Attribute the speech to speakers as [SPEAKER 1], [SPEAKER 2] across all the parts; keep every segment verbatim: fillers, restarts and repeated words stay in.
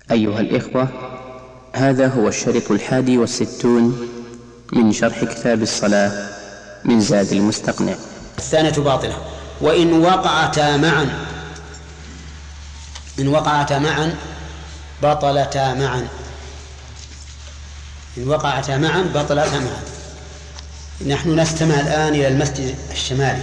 [SPEAKER 1] أيها الإخوة، هذا هو الشريط الحادي والستون من شرح كتاب الصلاة من زاد المستقنع.
[SPEAKER 2] الثانية باطلة. وإن وقعتا معا إن وقعتا معا بطلتا معا إن وقعتا معا بطلتا معا. نحن نستمع الآن إلى المسجد الشمالي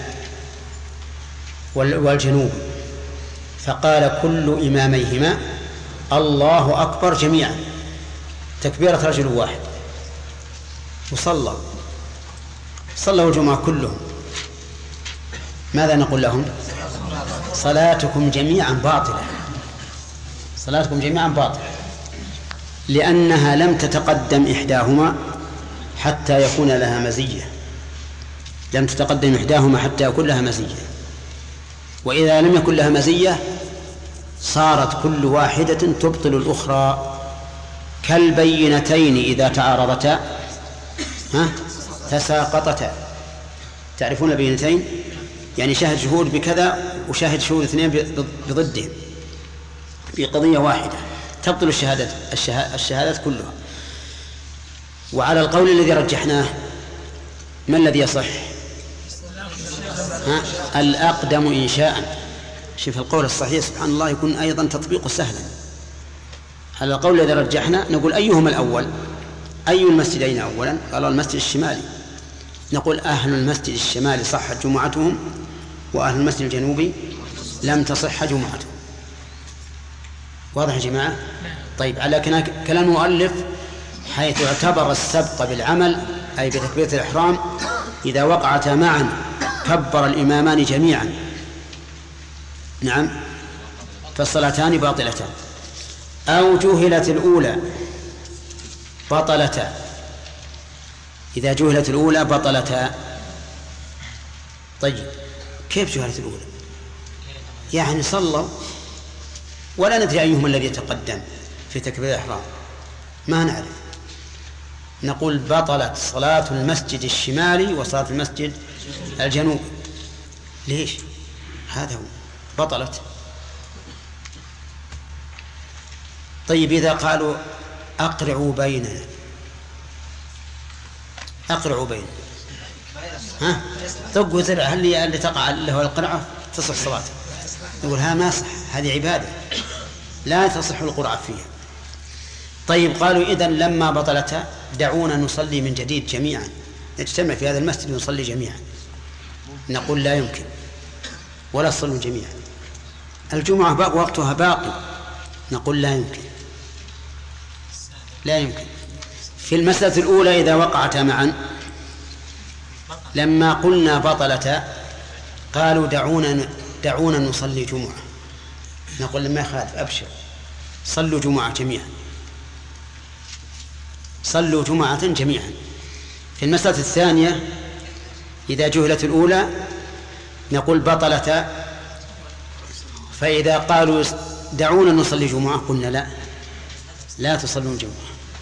[SPEAKER 2] والجنوب، فقال كل إماميهما الله أكبر جميعا تكبيرة رجل واحد، وصلى صلوا الجمعة كلهم. ماذا نقول لهم؟ صلاتكم جميعا باطلة، صلاتكم جميعا باطلة، لأنها لم تتقدم إحداهما حتى يكون لها مزية، لم تتقدم إحداهما حتى يكون لها مزية، وإذا لم يكن لها مزية صارت كل واحدة تبطل الأخرى، كالبينتين إذا تعارضتا ها تساقطتا. تعرفون البينتين؟ يعني شاهد شهود بكذا وشاهد شهود اثنين بضدهم في قضية واحدة، تبطل الشهادات الشهادات كلها. وعلى القول الذي رجحناه ما الذي يصح؟ ها؟ الأقدم إنشاء. شوف القول الصحيح سبحان الله يكون أيضا تطبيقه سهلا. على القول الذي رجحنا نقول أيهما الأول؟ أي المسجدين أولا؟ قالوا المسجد الشمالي. نقول أهل المسجد الشمالي صحت جمعتهم، وأهل المسجد الجنوبي لم تصح جمعتهم. واضح يا جماعة؟ طيب، على كلام المؤلف حيث اعتبر السبق بالعمل أي بتكبيرة الإحرام إذا وقعتا معا كبر الإمامان جميعا، نعم، فالصلاتان باطلتان. أو جهلت الأولى بطلتا، إذا جهلت الأولى بطلتا. طيب، كيف جهلت الأولى؟ يعني صلوا ولا ندري أيهما الذي يتقدم في تكبير الإحرام، ما نعرف. نقول بطلت صلاة المسجد الشمالي وصلاة المسجد الجنوبي. ليش؟ هذا هو، بطلت. طيب، إذا قالوا أقرعوا بيننا، أقرعوا بيننا، ها طق وزرع، هل اللي تقع له القرعة تصح صلاته؟ يقول ها ما صح، هذه عبادة لا تصح القرعة فيها. طيب، قالوا إذن لما بطلتها دعونا نصلي من جديد جميعا، نجتمع في هذا المسجد ونصلي جميعا. نقول لا يمكن، ولا تصلوا جميعا، الجمعة باق وقتها باقي. نقول لا يمكن، لا يمكن. في المسألة الأولى إذا وقعتا معا لما قلنا بطلتا قالوا دعونا دعونا نصلي جمعة. نقول لما يخالف أبشر، صلوا جمعة جميعا، صلوا جمعة جميعا. في المسألة الثانية إذا جهلت الأولى نقول بطلتا، فإذا قالوا دعونا نصلي جمعة قلنا لا، لا تصلون جمعة.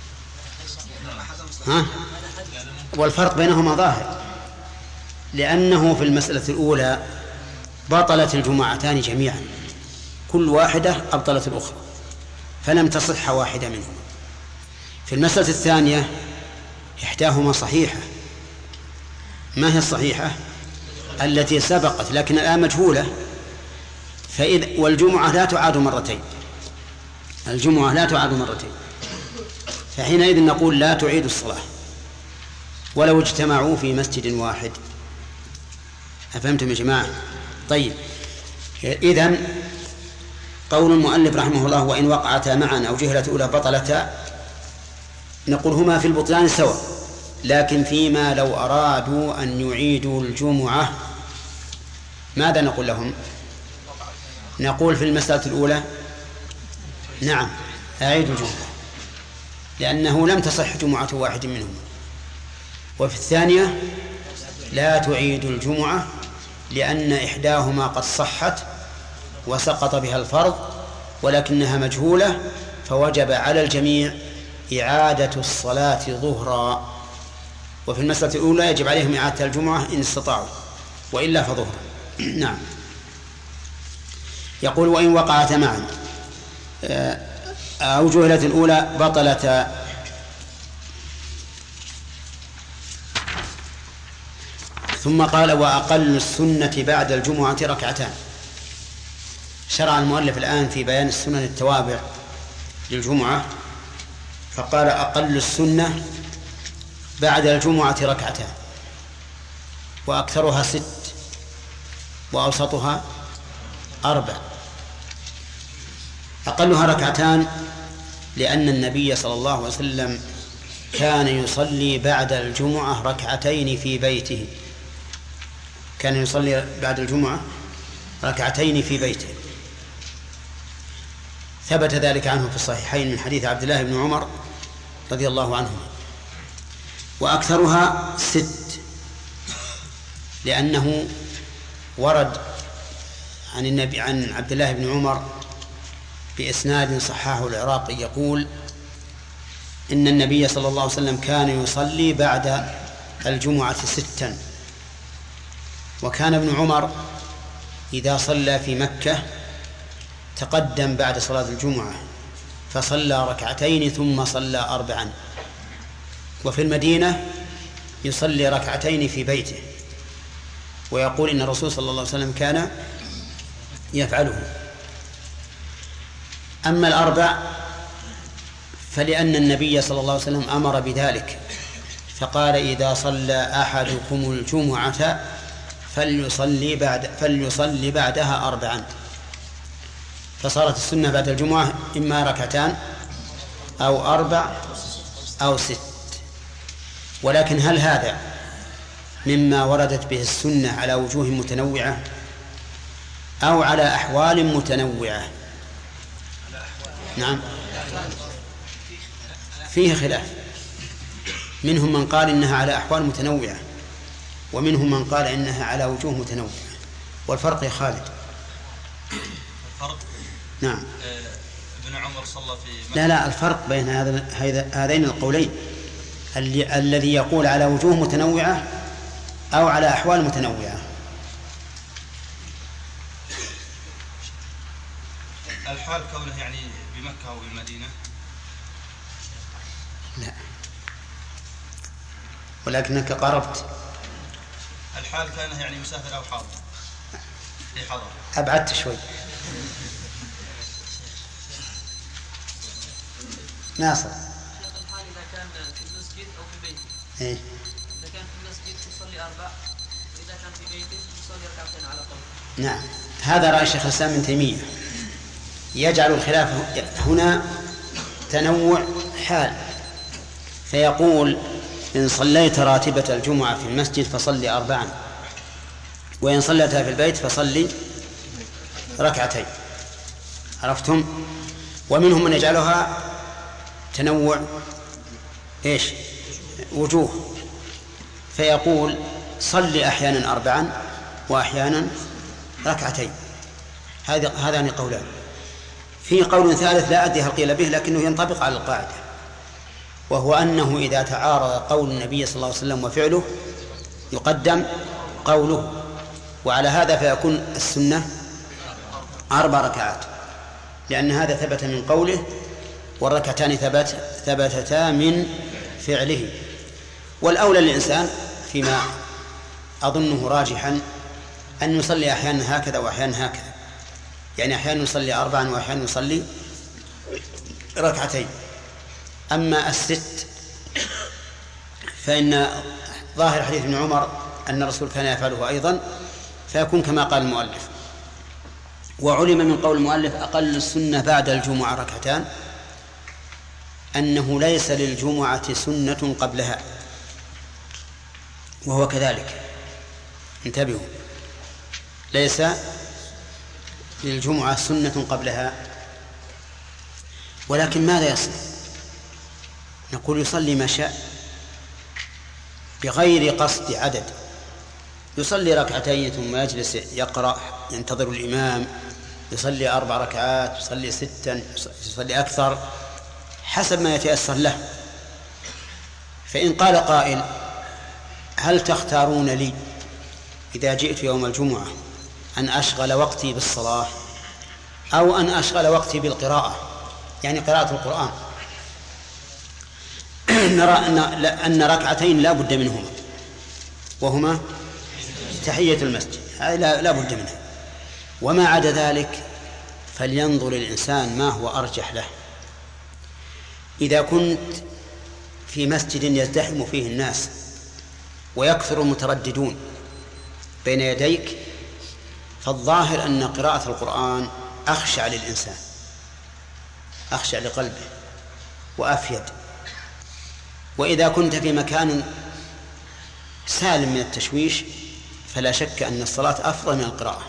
[SPEAKER 2] ها؟ والفرق بينهما ظاهر، لأنه في المسألة الأولى بطلت الجمعتان جميعا، كل واحدة أبطلت الأخرى، فلم تصح واحدة منهما. في المسألة الثانية إحداهما صحيحة. ما هي الصحيحة؟ التي سبقت لكن الآن مجهولة. فإذا والجمعة لا تعاد مرتين، الجمعة لا تعاد مرتين، فحينئذ نقول لا تعيد الصلاة ولو اجتمعوا في مسجد واحد. أفهمتم يا جماعة؟ طيب، إذن قول المؤلف رحمه الله وإن وقعتا معا أو جهلت أولى بطلتا، نقول هما في البطلان سواء، لكن فيما لو أرادوا أن يعيدوا الجمعة ماذا نقول لهم؟ نقول في المسألة الأولى نعم أعيدوا الجمعة، لأنه لم تصح جمعة واحد منهم. وفي الثانية لا تعيد الجمعة لأن إحداهما قد صحت وسقط بها الفرض ولكنها مجهولة، فوجب على الجميع إعادة الصلاة ظهرا. وفي المسألة الأولى يجب عليهم إعادة الجمعة إن استطاعوا، وإلا فظهرا. نعم. يقول وإن وقعت معا أوجه التي الأولى بطلة ثم قال وأقل السنة بعد الجمعة ركعتان. شرع المؤلف الآن في بيان السنن التوابع للجمعة، فقال أقل السنة بعد الجمعة ركعتان، وأكثرها ست، وأوسطها أربع. أقلها ركعتان لأن النبي صلى الله عليه وسلم كان يصلي بعد الجمعة ركعتين في بيته، كان يصلي بعد الجمعة ركعتين في بيته، ثبت ذلك عنه في الصحيحين من حديث عبد الله بن عمر رضي الله عنهما. وأكثرها ست لأنه ورد عن النبي عن عبد الله بن عمر بإسناد صححه العراقي يقول إن النبي صلى الله عليه وسلم كان يصلي بعد الجمعة ستا، وكان ابن عمر إذا صلى في مكة تقدم بعد صلاة الجمعة فصلى ركعتين ثم صلى أربعا، وفي المدينة يصلي ركعتين في بيته، ويقول إن الرسول صلى الله عليه وسلم كان يفعله. أما الأربع فلأن النبي صلى الله عليه وسلم أمر بذلك، فقال إذا صلى أحدكم الجمعة فليصلي بعد فليصلي بعدها أربعا، فصارت السنة بعد الجمعة إما ركعتان أو أربع أو ست. ولكن هل هذا مما وردت به السنة على وجوه متنوعة أو على أحوال متنوعة؟ نعم، فيه خلاف، منهم من قال إنها على أحوال متنوعة، ومنهم من قال إنها على وجوه متنوعة. والفرق يا خالد؟
[SPEAKER 3] الفرق
[SPEAKER 2] نعم.
[SPEAKER 3] ابن عمر صلى في
[SPEAKER 2] لا لا الفرق بين هذين القولين، الذي يقول على وجوه متنوعة أو على أحوال متنوعة.
[SPEAKER 3] الحال كونه يعني بمكة أو بالمدينة؟
[SPEAKER 2] لا، ولكنك قربت.
[SPEAKER 3] الحال كانه يعني مسافر أو حاضر في حضر.
[SPEAKER 2] أبعدت شوي. ناصر.
[SPEAKER 4] الحال إذا كان في المسجد أو في بيته.
[SPEAKER 2] إيه؟
[SPEAKER 4] إذا كان في المسجد يصلي أربع، وإذا كان في بيته يصلي ركعتين على قول.
[SPEAKER 2] نعم، هذا رأي شيخ الإسلام ابن تيمية، يجعل الخلاف هنا تنوع حال، فيقول إن صليت راتبة الجمعة في المسجد فصلي أربعا، وإن صليتها في البيت فصلي ركعتين. عرفتم؟ ومنهم من يجعلها تنوع إيش؟ وجوه، فيقول صلي أحيانا أربعا وأحيانا ركعتين. هذا هذان قولان. في قول ثالث لا أدري هل قيل به لكنه ينطبق على القاعدة، وهو أنه إذا تعارض قول النبي صلى الله عليه وسلم وفعله يقدم قوله، وعلى هذا فيكون السنة أربع ركعات، لأن هذا ثبت من قوله، والركعتان ثبت ثبتتا من فعله. والأولى للإنسان فيما أظنه راجحا أن يصلي أحيانا هكذا وأحيانا هكذا، يعني أحيانا يصلي أربعا وأحيانا يصلي ركعتين. أما الست فإن ظاهر حديث ابن عمر أن الرسول كان يفعله أيضا، فيكون كما قال المؤلف. وعلم من قول المؤلف أقل السنة بعد الجمعة ركعتان أنه ليس للجمعة سنة قبلها، وهو كذلك، انتبهوا، ليس للجمعة سنة قبلها. ولكن ماذا يصنع؟ نقول يصلي ما شاء بغير قصد عدد، يصلي ركعتين ثم يجلس يقرأ ينتظر الإمام، يصلي أربع ركعات، يصلي ستا، يصلي أكثر حسب ما يتيسر له. فإن قال قائل هل تختارون لي إذا جئت يوم الجمعة أن أشغل وقتي بالصلاة أو أن أشغل وقتي بالقراءة؟ يعني قراءة القرآن، نرى أن, أن ركعتين لا بد منهما، وهما تحية المسجد، هذه لا, لا بد منها. وما عدا ذلك فلينظر الإنسان ما هو أرجح له. إذا كنت في مسجد يزدحم فيه الناس ويكثر المترددون بين يديك، فالظاهر أن قراءة القرآن أخشع للإنسان، أخشع لقلبه وأفيد. وإذا كنت في مكان سالم من التشويش فلا شك أن الصلاة أفضل من القراءة،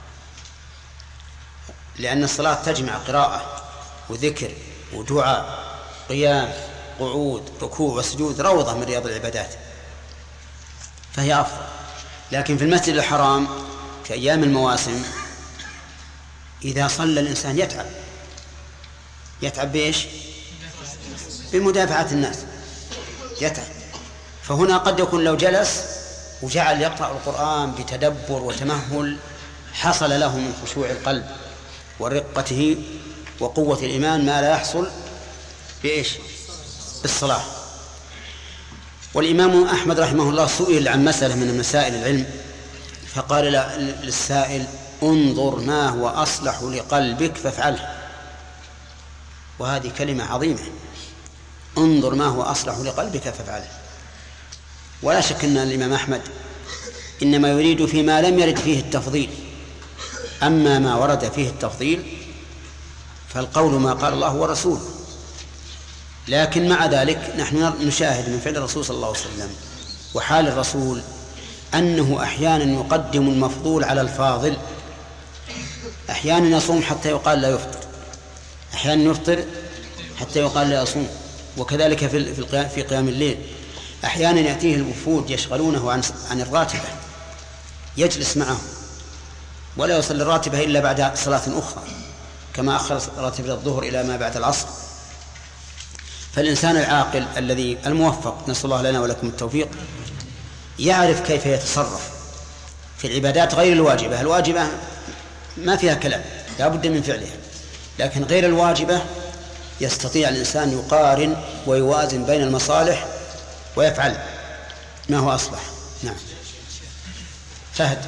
[SPEAKER 2] لأن الصلاة تجمع قراءة وذكر ودعاء، قيام، قعود، ركوع وسجود، روضة من رياض العبادات، فهي أفضل. لكن في المسجد الحرام في أيام المواسم إذا صلى الإنسان يتعب يتعب بإيش؟ بمدافعة الناس يتعب. فهنا قد يكون لو جلس وجعل يقرأ القرآن بتدبر وتمهل حصل له من خشوع القلب ورقته وقوة الإيمان ما لا يحصل بإيش؟ بالصلاة. والإمام أحمد رحمه الله سئل عن مسألة من مسائل العلم فقال للسائل: انظر ما هو أصلح لقلبك فافعله. وهذه كلمة عظيمة، انظر ما هو أصلح لقلبك فافعله. ولا شك أن الإمام أحمد إنما يريد فيما لم يرد فيه التفضيل، أما ما ورد فيه التفضيل فالقول ما قال الله ورسوله. لكن مع ذلك نحن نشاهد من فعل الرسول صلى الله عليه وسلم وحال الرسول أنه أحيانا يقدم المفضول على الفاضل، أحيانا يصوم حتى يقال لا يفطر، أحيانا يفطر حتى يقال لا يصوم. وكذلك في في قيام الليل أحيانا يأتيه الوفود يشغلونه عن عن الراتبة، يجلس معهم ولا يصلي الراتبة إلا بعد صلاة أخرى، كما أخر راتبة الظهر إلى ما بعد العصر. فالإنسان العاقل الذي الموفق، نسأل الله لنا ولكم التوفيق، يعرف كيف يتصرف في العبادات غير الواجبة. الواجبة ما فيها كلام لا بد من فعلها، لكن غير الواجبة يستطيع الإنسان يقارن ويوازن بين المصالح ويفعل ما هو أصلح. نعم. فهد.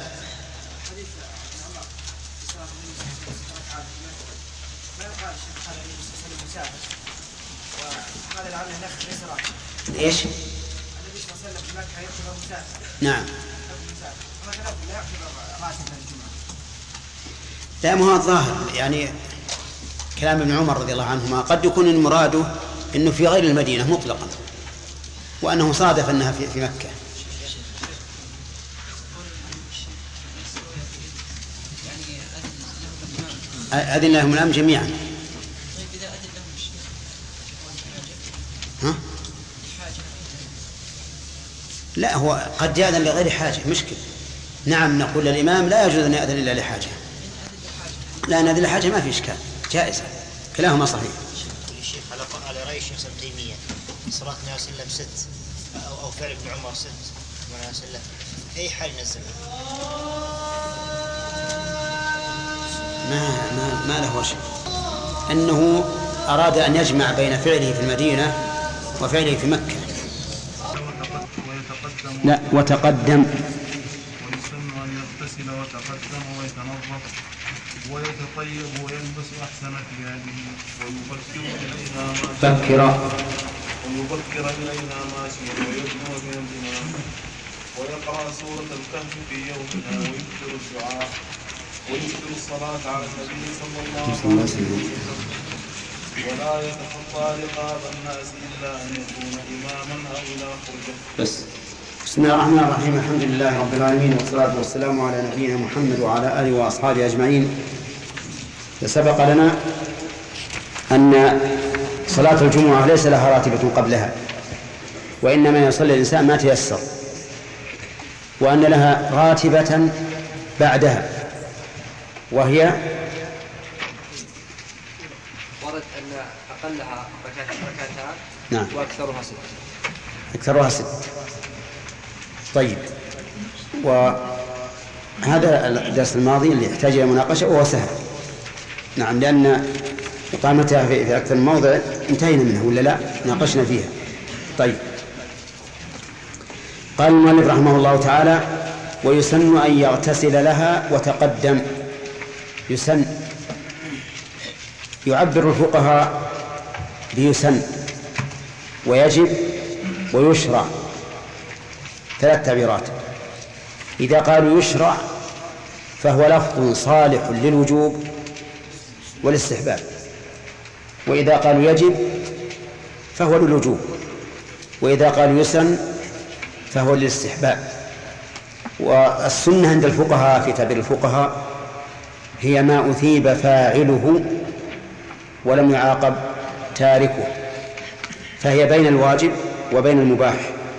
[SPEAKER 2] ايش؟ نعم. لا، ما هو الظاهر يعني كلام ابن عمر رضي الله عنهما قد يكون المراد انه في غير المدينة مطلقا، وانه صادف انها في, في مكة. أذن لهم الأمر جميعا. ها؟ لا، هو قد يأذن لغير حاجة، مشكل. نعم، نقول للإمام لا يجوز أن يأذن إلا لحاجة، لأن هذه الحاجة ما في إشكال، جائزة، كلاهما صحيح.
[SPEAKER 5] الشيخ على رأي الشيخ ابن تيمية صلاة النبي صلى الله عليه وسلم ست أو, أو فعل ابن عمر ست النبي صلى الله عليه وسلم، أي حال نزلها؟
[SPEAKER 2] ما ما ما له شيء، أنه أراد أن يجمع بين فعله في المدينة وفعله في مكة. لا، وتقدم.
[SPEAKER 6] ويسن أن يغتسل وتقدم ويتنظف ويتطيب ويلبس أحسن ثيابه ويبكر إليها ما
[SPEAKER 2] بكر
[SPEAKER 6] ويبكر إليها ماشيا ويدنو من الدماء ويقرأ سورة الكهف في يومها ويكثر الدعاء ويكثر الصلاة على النبي صلى الله عليه وسلم ولا يتخطى رقاب الناس إلا أن يكون إماما أو إلى خرجه.
[SPEAKER 2] بس. بسم الله الرحمن الرحيم، الحمد لله رب العالمين، والصلاة والسلام على نبينا محمد وعلى آله وأصحابه أجمعين. فسبق لنا أن صلاة الجمعة ليس لها راتبة قبلها، وإنما يصلي الإنسان ما تيسر، وأن لها راتبة بعدها، وهي
[SPEAKER 4] ورد أن أقلها ركعتان
[SPEAKER 2] نعم
[SPEAKER 4] وأكثرها ست.
[SPEAKER 2] أكثرها ست. طيب، وهذا الدرس الماضي اللي يحتاج إلى مناقشة وهو سهل. نعم، لأن إقامتها في أكثر من موضع انتهينا منها ولا لا؟ ناقشنا فيها. طيب، قال المؤلف رحمه الله تعالى: ويسن أن يغتسل لها وتقدم. يسن يعبر الفقهاء بيسن ويجب ويشرع، ثلاث تعبيرات. إذا قالوا يشرع فهو لفظ صالح للوجوب والاستحباب، وإذا قالوا يجب فهو للوجوب، وإذا قالوا يسن فهو للاستحباب. والسنة عند الفقهاء في تعبير الفقهاء هي ما أثيب فاعله ولم يعاقب تاركه، فهي بين الواجب وبين المباح.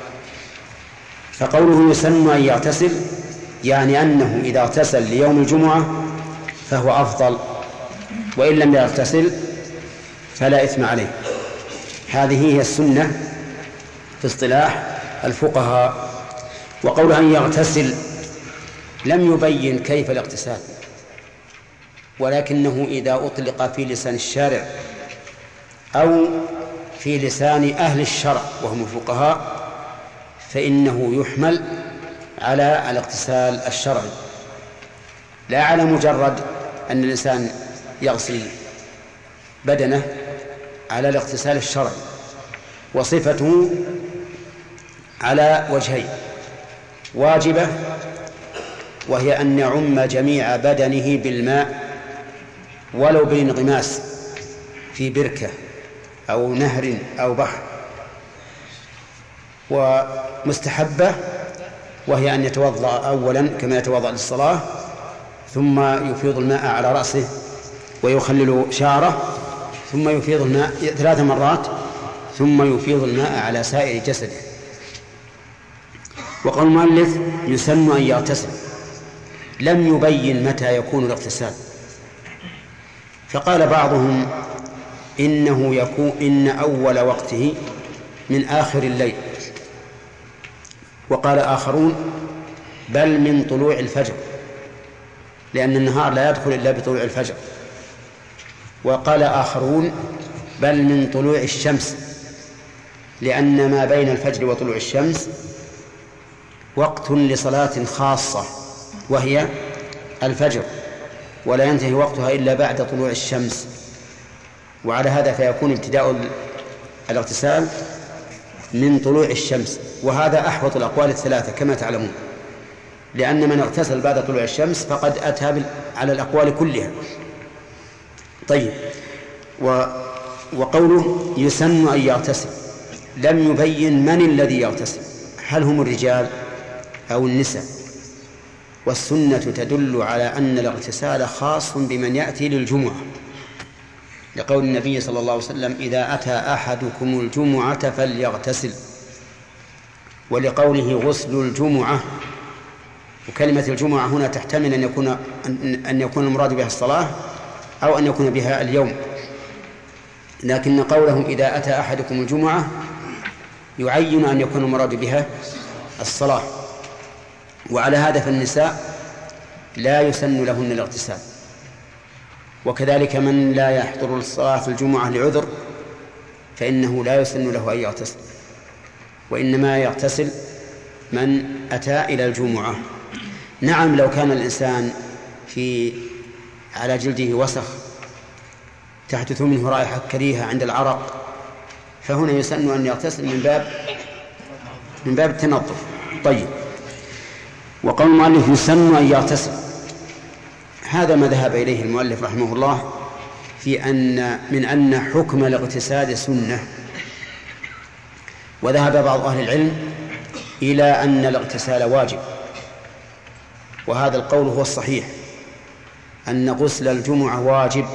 [SPEAKER 2] فقوله يسن أن يغتسل يعني أنه إذا اغتسل ليوم الجمعة فهو أفضل، وإن لم يغتسل فلا إثم عليه. هذه هي السنة في اصطلاح الفقهاء. وقوله أن يغتسل لم يبين كيف الاغتسال، ولكنه إذا أطلق في لسان الشارع أو في لسان أهل الشرع وهم الفقهاء فإنه يحمل على الاغتسال الشرعي، لا على مجرد أن الإنسان يغسل بدنه، على الاغتسال الشرعي. وصفته على وجهين: واجبة وهي أن يعم جميع بدنه بالماء ولو بانغماس في بركة أو نهر أو بحر، ومستحبة وهي أن يتوضأ أولا كما يتوضأ للصلاة، ثم يفيض الماء على رأسه ويخلل شعره، ثم يفيض الماء ثلاث مرات، ثم يفيض الماء على سائر جسده. وقال المؤلف يسن أن يغتسل، لم يبين متى يكون الاغتسال، فقال بعضهم إنه يكون إن أول وقته من آخر الليل، وقال آخرون بل من طلوع الفجر، لأن النهار لا يدخل إلا بطلوع الفجر. وقال آخرون بل من طلوع الشمس، لأن ما بين الفجر وطلوع الشمس وقت لصلاة خاصة وهي الفجر، ولا ينتهي وقتها إلا بعد طلوع الشمس. وعلى هذا فيكون ابتداء الاغتسال من طلوع الشمس، وهذا أحوط الأقوال الثلاثة كما تعلمون، لأن من اغتسل بعد طلوع الشمس فقد أتى على الأقوال كلها. طيب، و وقوله يسن أن يغتسل لم يبين من الذي يغتسل، هل هم الرجال أو النساء؟ والسنة تدل على أن الاغتسال خاص بمن يأتي للجمعة، لقول النبي صلى الله عليه وسلم إذا أتى أحدكم الجمعة فليغتسل، ولقوله غسل الجمعة. وكلمة الجمعة هنا تحتمل أن يكون أن يكون المراد بها الصلاة أو أن يكون بها اليوم، لكن قولهم إذا أتى أحدكم الجمعة يعين أن يكون المراد بها الصلاة. وعلى هذا فالنساء لا يسن لهن الاغتسال، وكذلك من لا يحضر الصلاة في الجمعة لعذر فإنه لا يسن له أن يغتسل، وإنما يغتسل من أتى إلى الجمعة. نعم، لو كان الإنسان في على جلده وسخ تحدث منه رائحة كريهة عند العرق فهنا يسن أن يغتسل من باب من باب التنظف. طيب، وقول المؤلف يسن أن يغتسل، هذا ما ذهب إليه المؤلف رحمه الله في أن من أن حكم الاغتسال سنة. وذهب بعض أهل العلم إلى أن الاغتسال واجب، وهذا القول هو الصحيح، أن غسل الجمعة واجب،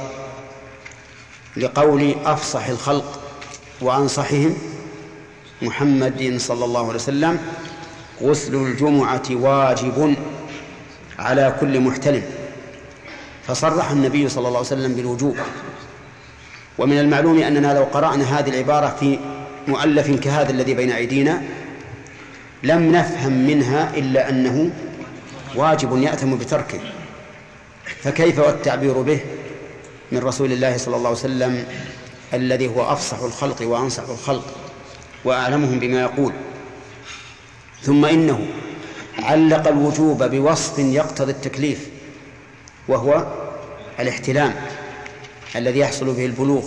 [SPEAKER 2] لقول أفصح الخلق وأنصحهم محمد صلى الله عليه وسلم غسل الجمعة واجب على كل محتلم، فصرح النبي صلى الله عليه وسلم بالوجوب. ومن المعلوم أننا لو قرأنا هذه العبارة في مؤلف كهذا الذي بين أيدينا لم نفهم منها إلا أنه واجب يأثم بتركه، فكيف والتعبير به من رسول الله صلى الله عليه وسلم الذي هو أفصح الخلق وأنصح الخلق وأعلمهم بما يقول. ثم إنه علق الوجوب بوصف يقتضي التكليف، وهو الاحتلام الذي يحصل به البلوغ.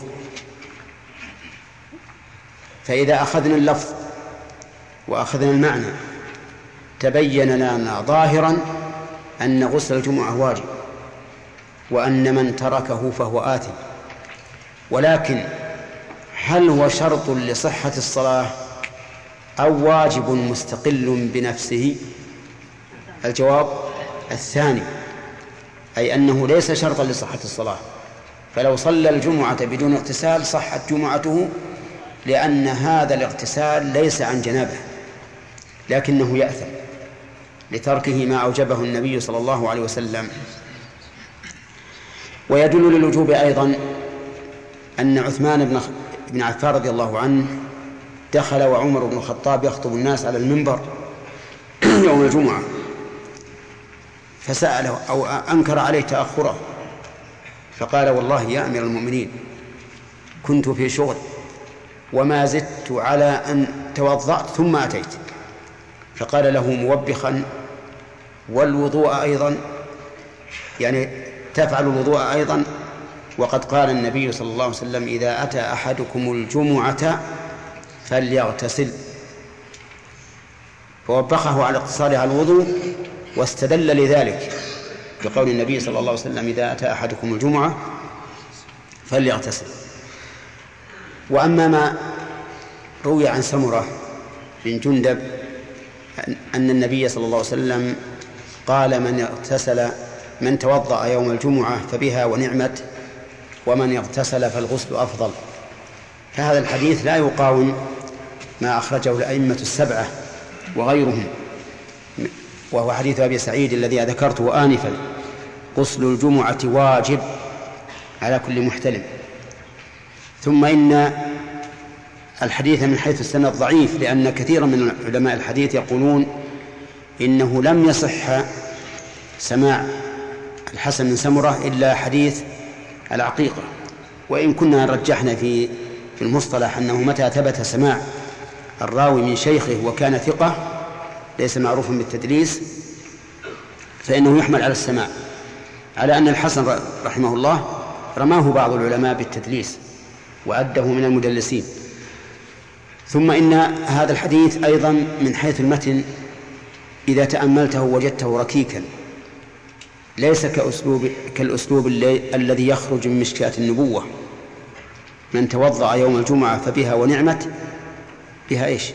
[SPEAKER 2] فإذا أخذنا اللفظ وأخذنا المعنى تبين لنا ظاهرا أن غسل الجمعة واجب، وأن من تركه فهو آثم. ولكن هل هو شرط لصحة الصلاة أو واجب مستقل بنفسه؟ الجواب الثاني، أي أنه ليس شرطا لصحة الصلاة، فلو صلى الجمعة بدون اغتسال صحت جمعته، لأن هذا الاغتسال ليس عن جنابه، لكنه يأثم لتركه ما أوجبه النبي صلى الله عليه وسلم. ويدل للوجوب أيضا أن عثمان بن عفان رضي الله عنه دخل وعمر بن الخطاب يخطب الناس على المنبر يوم الجمعة، فسأله أو أنكر عليه تأخره، فقال: والله يا أمير المؤمنين كنت في شغل وما زدت على أن توضأت ثم أتيت. فقال له موبخا: والوضوء أيضا، يعني تفعل الوضوء أيضا، وقد قال النبي صلى الله عليه وسلم: إذا أتى أحدكم الجمعة فليغتسل. فوبخه على اقتصاره على الوضوء، واستدل لذلك بقول النبي صلى الله عليه وسلم: إذا أتى أحدكم الجمعة فليغتسل. وأما ما روي عن سمرة بن جندب أن النبي صلى الله عليه وسلم قال: من اغتسل من توضأ يوم الجمعة فبها ونعمت، ومن اغتسل فالغسل أفضل، فهذا الحديث لا يقاوم ما أخرجه الأئمة السبعة وغيرهم، وهو حديث أبي سعيد الذي ذكرته آنفا: غسل الجمعة واجب على كل محتلم. ثم إن الحديث من حيث السند ضعيف، لأن كثيرا من علماء الحديث يقولون إنه لم يصح سماع الحسن بن سمرة إلا حديث العقيقة. وإن كنا رجحنا في في المصطلح أنه متى ثبت سماع الراوي من شيخه وكان ثقة ليس معروفا بالتدليس فإنه يحمل على السماع، على أن الحسن رحمه الله رماه بعض العلماء بالتدليس وأده من المدلسين. ثم إن هذا الحديث أيضا من حيث المتن إذا تأملته وجدته ركيكا، ليس كأسلوب كالأسلوب الذي يخرج من مشكاة النبوة: من توضأ يوم الجمعة فبها ونعمت. بها إيش؟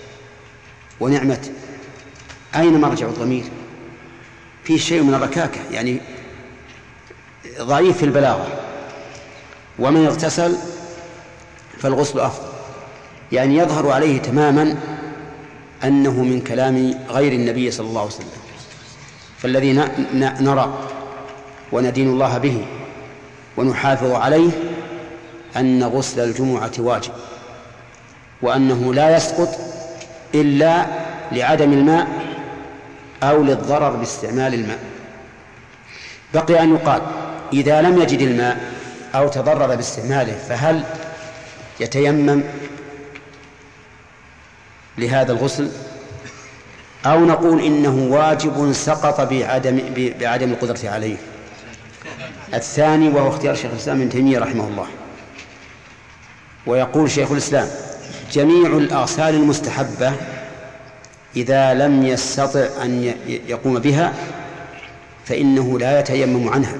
[SPEAKER 2] ونعمت، أين مرجع الضمير؟ فيه شيء من الركاكة، يعني ضعيف في البلاغة. ومن اغتسل فالغسل أفضل، يعني يظهر عليه تماما أنه من كلام غير النبي صلى الله عليه وسلم. فالذي نرى وندين الله به ونحافظ عليه أن غسل الجمعة واجب، وأنه لا يسقط إلا لعدم الماء أو للضرر باستعمال الماء. بقي أن يقال: إذا لم يجد الماء أو تضرر باستعماله فهل يتيمم لهذا الغسل، أو نقول إنه واجب سقط بعدم, بعدم القدرة عليه؟ الثاني، وهو اختيار شيخ الإسلام ابن تيمية رحمه الله. ويقول شيخ الإسلام: جميع الأغسال المستحبة إذا لم يستطع أن يقوم بها فإنه لا يتيمم عنها،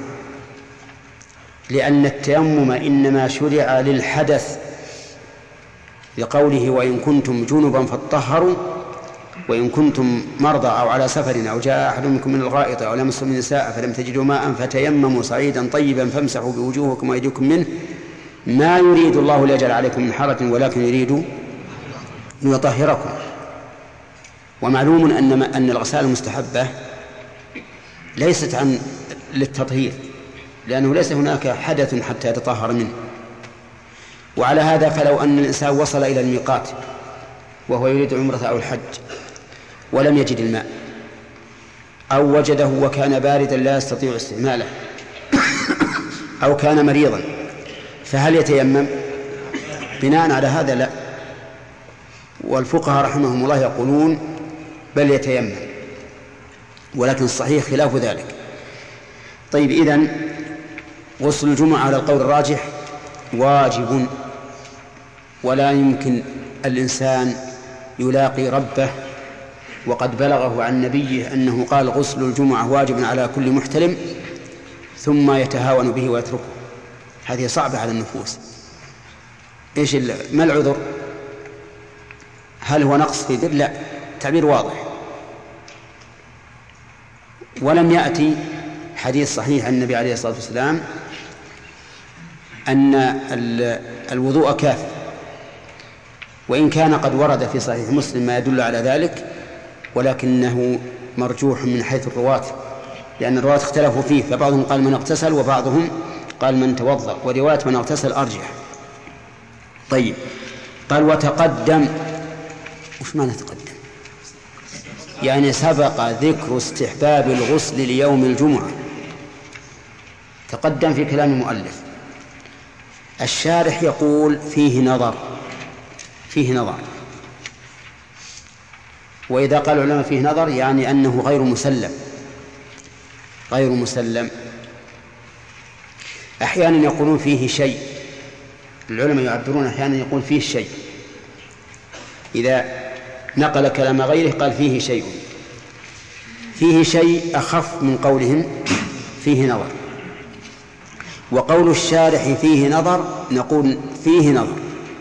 [SPEAKER 2] لأن التيمم إنما شرع للحدث، لقوله: وإن كنتم جنبا فاطهروا، وإن كنتم مرضى أو على سفر أو جاء أحد منكم من الغائط أو لمستم النساء فلم تجدوا ماء فتيمموا صعيدا طيبا فامسحوا بوجوهكم وأيديكم منه، ما يريد الله ليجعل عليكم من حرج ولكن يريد ليطهركم. ومعلوم أن أن الغسال المستحبة ليست عن للتطهير، لأنه ليس هناك حدث حتى يتطهر منه. وعلى هذا فلو أن الإنسان وصل إلى الميقات وهو يريد عمرة أو الحج ولم يجد الماء، أو وجده وكان باردا لا يستطيع استعماله، أو كان مريضا، فهل يتيمم؟ بناء على هذا لا، والفقهاء رحمهم الله يقولون بل يتيمم، ولكن الصحيح خلاف ذلك. طيب، إذن غسل الجمعة على القول الراجح واجب، ولا يمكن الإنسان يلاقي ربه وقد بلغه عن نبيه أنه قال غسل الجمعة واجب على كل محتلم ثم يتهاون به ويتركه. هذه صعبة على النفوس. إيش ما العذر؟ هل هو نقص في ذر؟ لا، تعبير واضح. ولم يأتي حديث صحيح عن النبي عليه الصلاة والسلام أن الوضوء كاف، وإن كان قد ورد في صحيح مسلم ما يدل على ذلك، ولكنه مرجوح من حيث الرواة، لأن الرواة اختلفوا فيه، فبعضهم قال من اغتسل وبعضهم قال من توضأ، ورواية من اغتسل أرجح. طيب، قال وتقدم. وش معنى تقدم؟ يعني سبق ذكر استحباب الغسل ليوم الجمعة، تقدم في كلام المؤلف. الشارح يقول فيه نظر، فيه نظر، وإذا قال العلماء فيه نظر يعني أنه غير مسلم، غير مسلم. أحيانا يقولون فيه شيء، العلماء يعبرون أحيانا يقول فيه شيء، إذا نقل كلام غيره قال فيه شيء. فيه شيء أخف من قولهم فيه نظر. وقول الشارح فيه نظر نقول فيه نظر،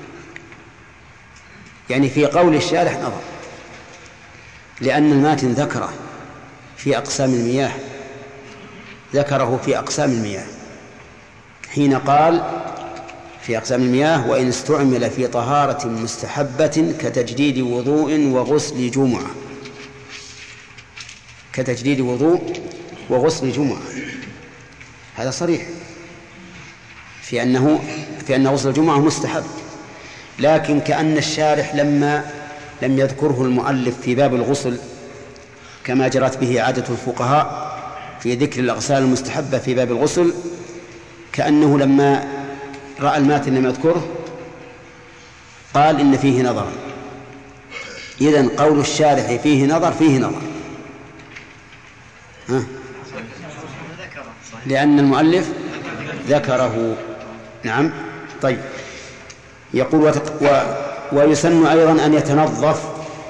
[SPEAKER 2] يعني في قول الشارح نظر، لأن الماتن ذكره في أقسام المياه، ذكره في أقسام المياه حين قال في أقسام المياه وإن استعمل في طهارة مستحبة كتجديد وضوء وغسل جمعة، كتجديد وضوء وغسل جمعة، هذا صريح في أنه في أن غسل الجمعة مستحب. لكن كأن الشارح لما لم يذكره المؤلف في باب الغسل كما جرت به عادة الفقهاء في ذكر الأغسال المستحبة في باب الغسل، كأنه لما رأى الماتن لم يذكره قال إن فيه نظر. إذن قول الشارح فيه نظر، فيه نظر، ها؟ لأن المؤلف ذكره. نعم. طيب، يقول وتق... و... ويسن أيضا أن يتنظف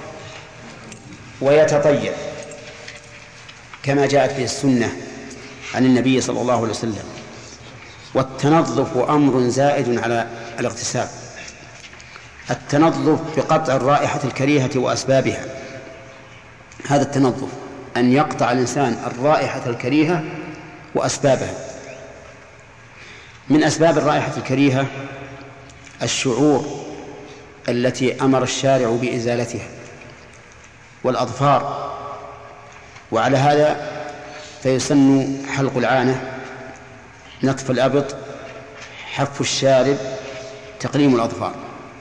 [SPEAKER 2] ويتطيب كما جاءت به السنة عن النبي صلى الله عليه وسلم. والتنظف أمر زائد على الاغتسال. التنظف بقطع الرائحة الكريهة وأسبابها، هذا التنظف أن يقطع الإنسان الرائحة الكريهة وأسبابها. من أسباب الرائحة الكريهة الشعور التي أمر الشارع بإزالتها والأظفار، وعلى هذا فيسن حلق العانة، نطف الأبط، حف الشارب، تقليم الأظفار.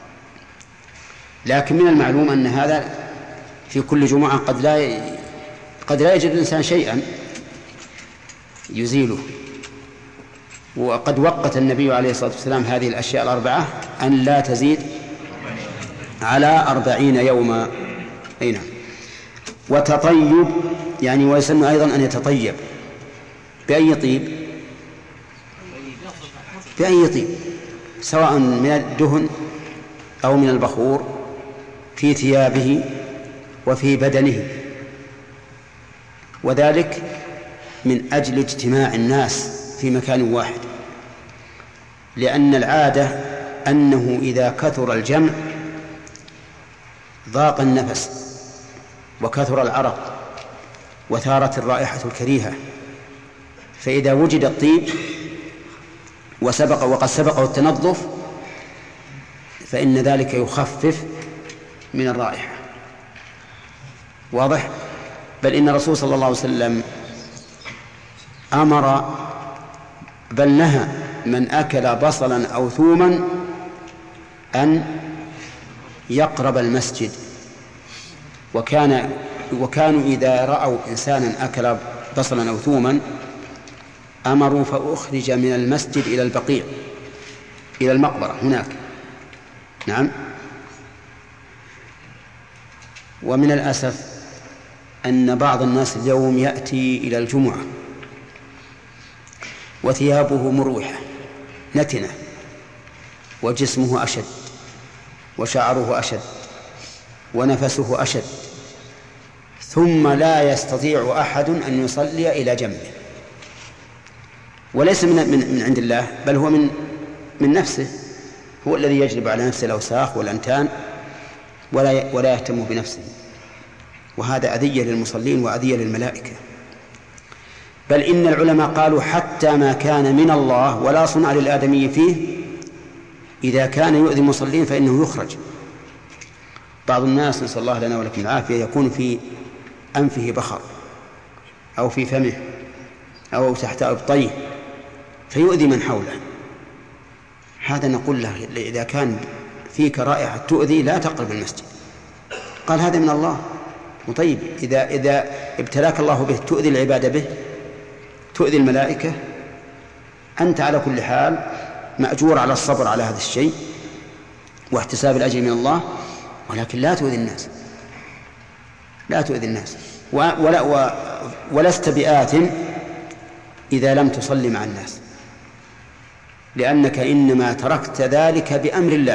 [SPEAKER 2] لكن من المعلوم أن هذا في كل جمعة قد لا ي... قد لا يجد الإنسان شيئا يزيله، وقد وقت النبي عليه الصلاة والسلام هذه الأشياء الأربعة أن لا تزيد على أربعين يوما. أي نعم. وتطيب يعني ويسن أيضا أن يتطيب بأي طيب، بأي طيب، سواء من الدهن أو من البخور في ثيابه وفي بدنه، وذلك من أجل اجتماع الناس في مكان واحد، لأن العادة أنه إذا كثر الجمع ضاق النفس وكثر العرق وثارت الرائحة الكريهة، فإذا وجد الطيب وسبق وقد سبقه التنظف فإن ذلك يخفف من الرائحة. واضح؟ بل إن الرسول صلى الله عليه وسلم أمر بل نهى من أكل بصلا أو ثوما أن يقرب المسجد، وكان وكانوا إذا رأوا إنسانا أكل بصلا أو ثوما أمروا فأخرج من المسجد إلى البقيع، إلى المقبرة هناك. نعم. ومن الأسف أن بعض الناس اليوم يأتي إلى الجمعة وثيابه مروحة نتنة وجسمه أشد وشعره أشد ونفسه أشد، ثم لا يستطيع أحد أن يصلي إلى جنبه، وليس من, من, من عند الله، بل هو من, من نفسه، هو الذي يجلب على نفسه الأوساخ والأنتان ولا, ولا يهتم بنفسه. وهذا أذية للمصلين وأذية للملائكة. بل إن العلماء قالوا حتى ما كان من الله ولا صنع للآدمي فيه إذا كان يؤذي المصلين فإنه يخرج. بعض الناس نسأل الله لنا ولكم العافية يكون في أنفه بخر أو في فمه أو تحت أبطيه فيؤذي من حوله، هذا نقول له إذا كان فيك رائحة تؤذي لا تقرب المسجد. قال هذا من الله. وطيب إذا, إذا ابتلاك الله به تؤذي العبادة به، تؤذي الملائكة، أنت على كل حال مأجور على الصبر على هذا الشيء واحتساب الأجر من الله، ولكن لا تؤذي الناس، لا تؤذي الناس ولا ولست بآثم إذا لم تصلي مع الناس، لأنك إنما تركت ذلك بأمر الله.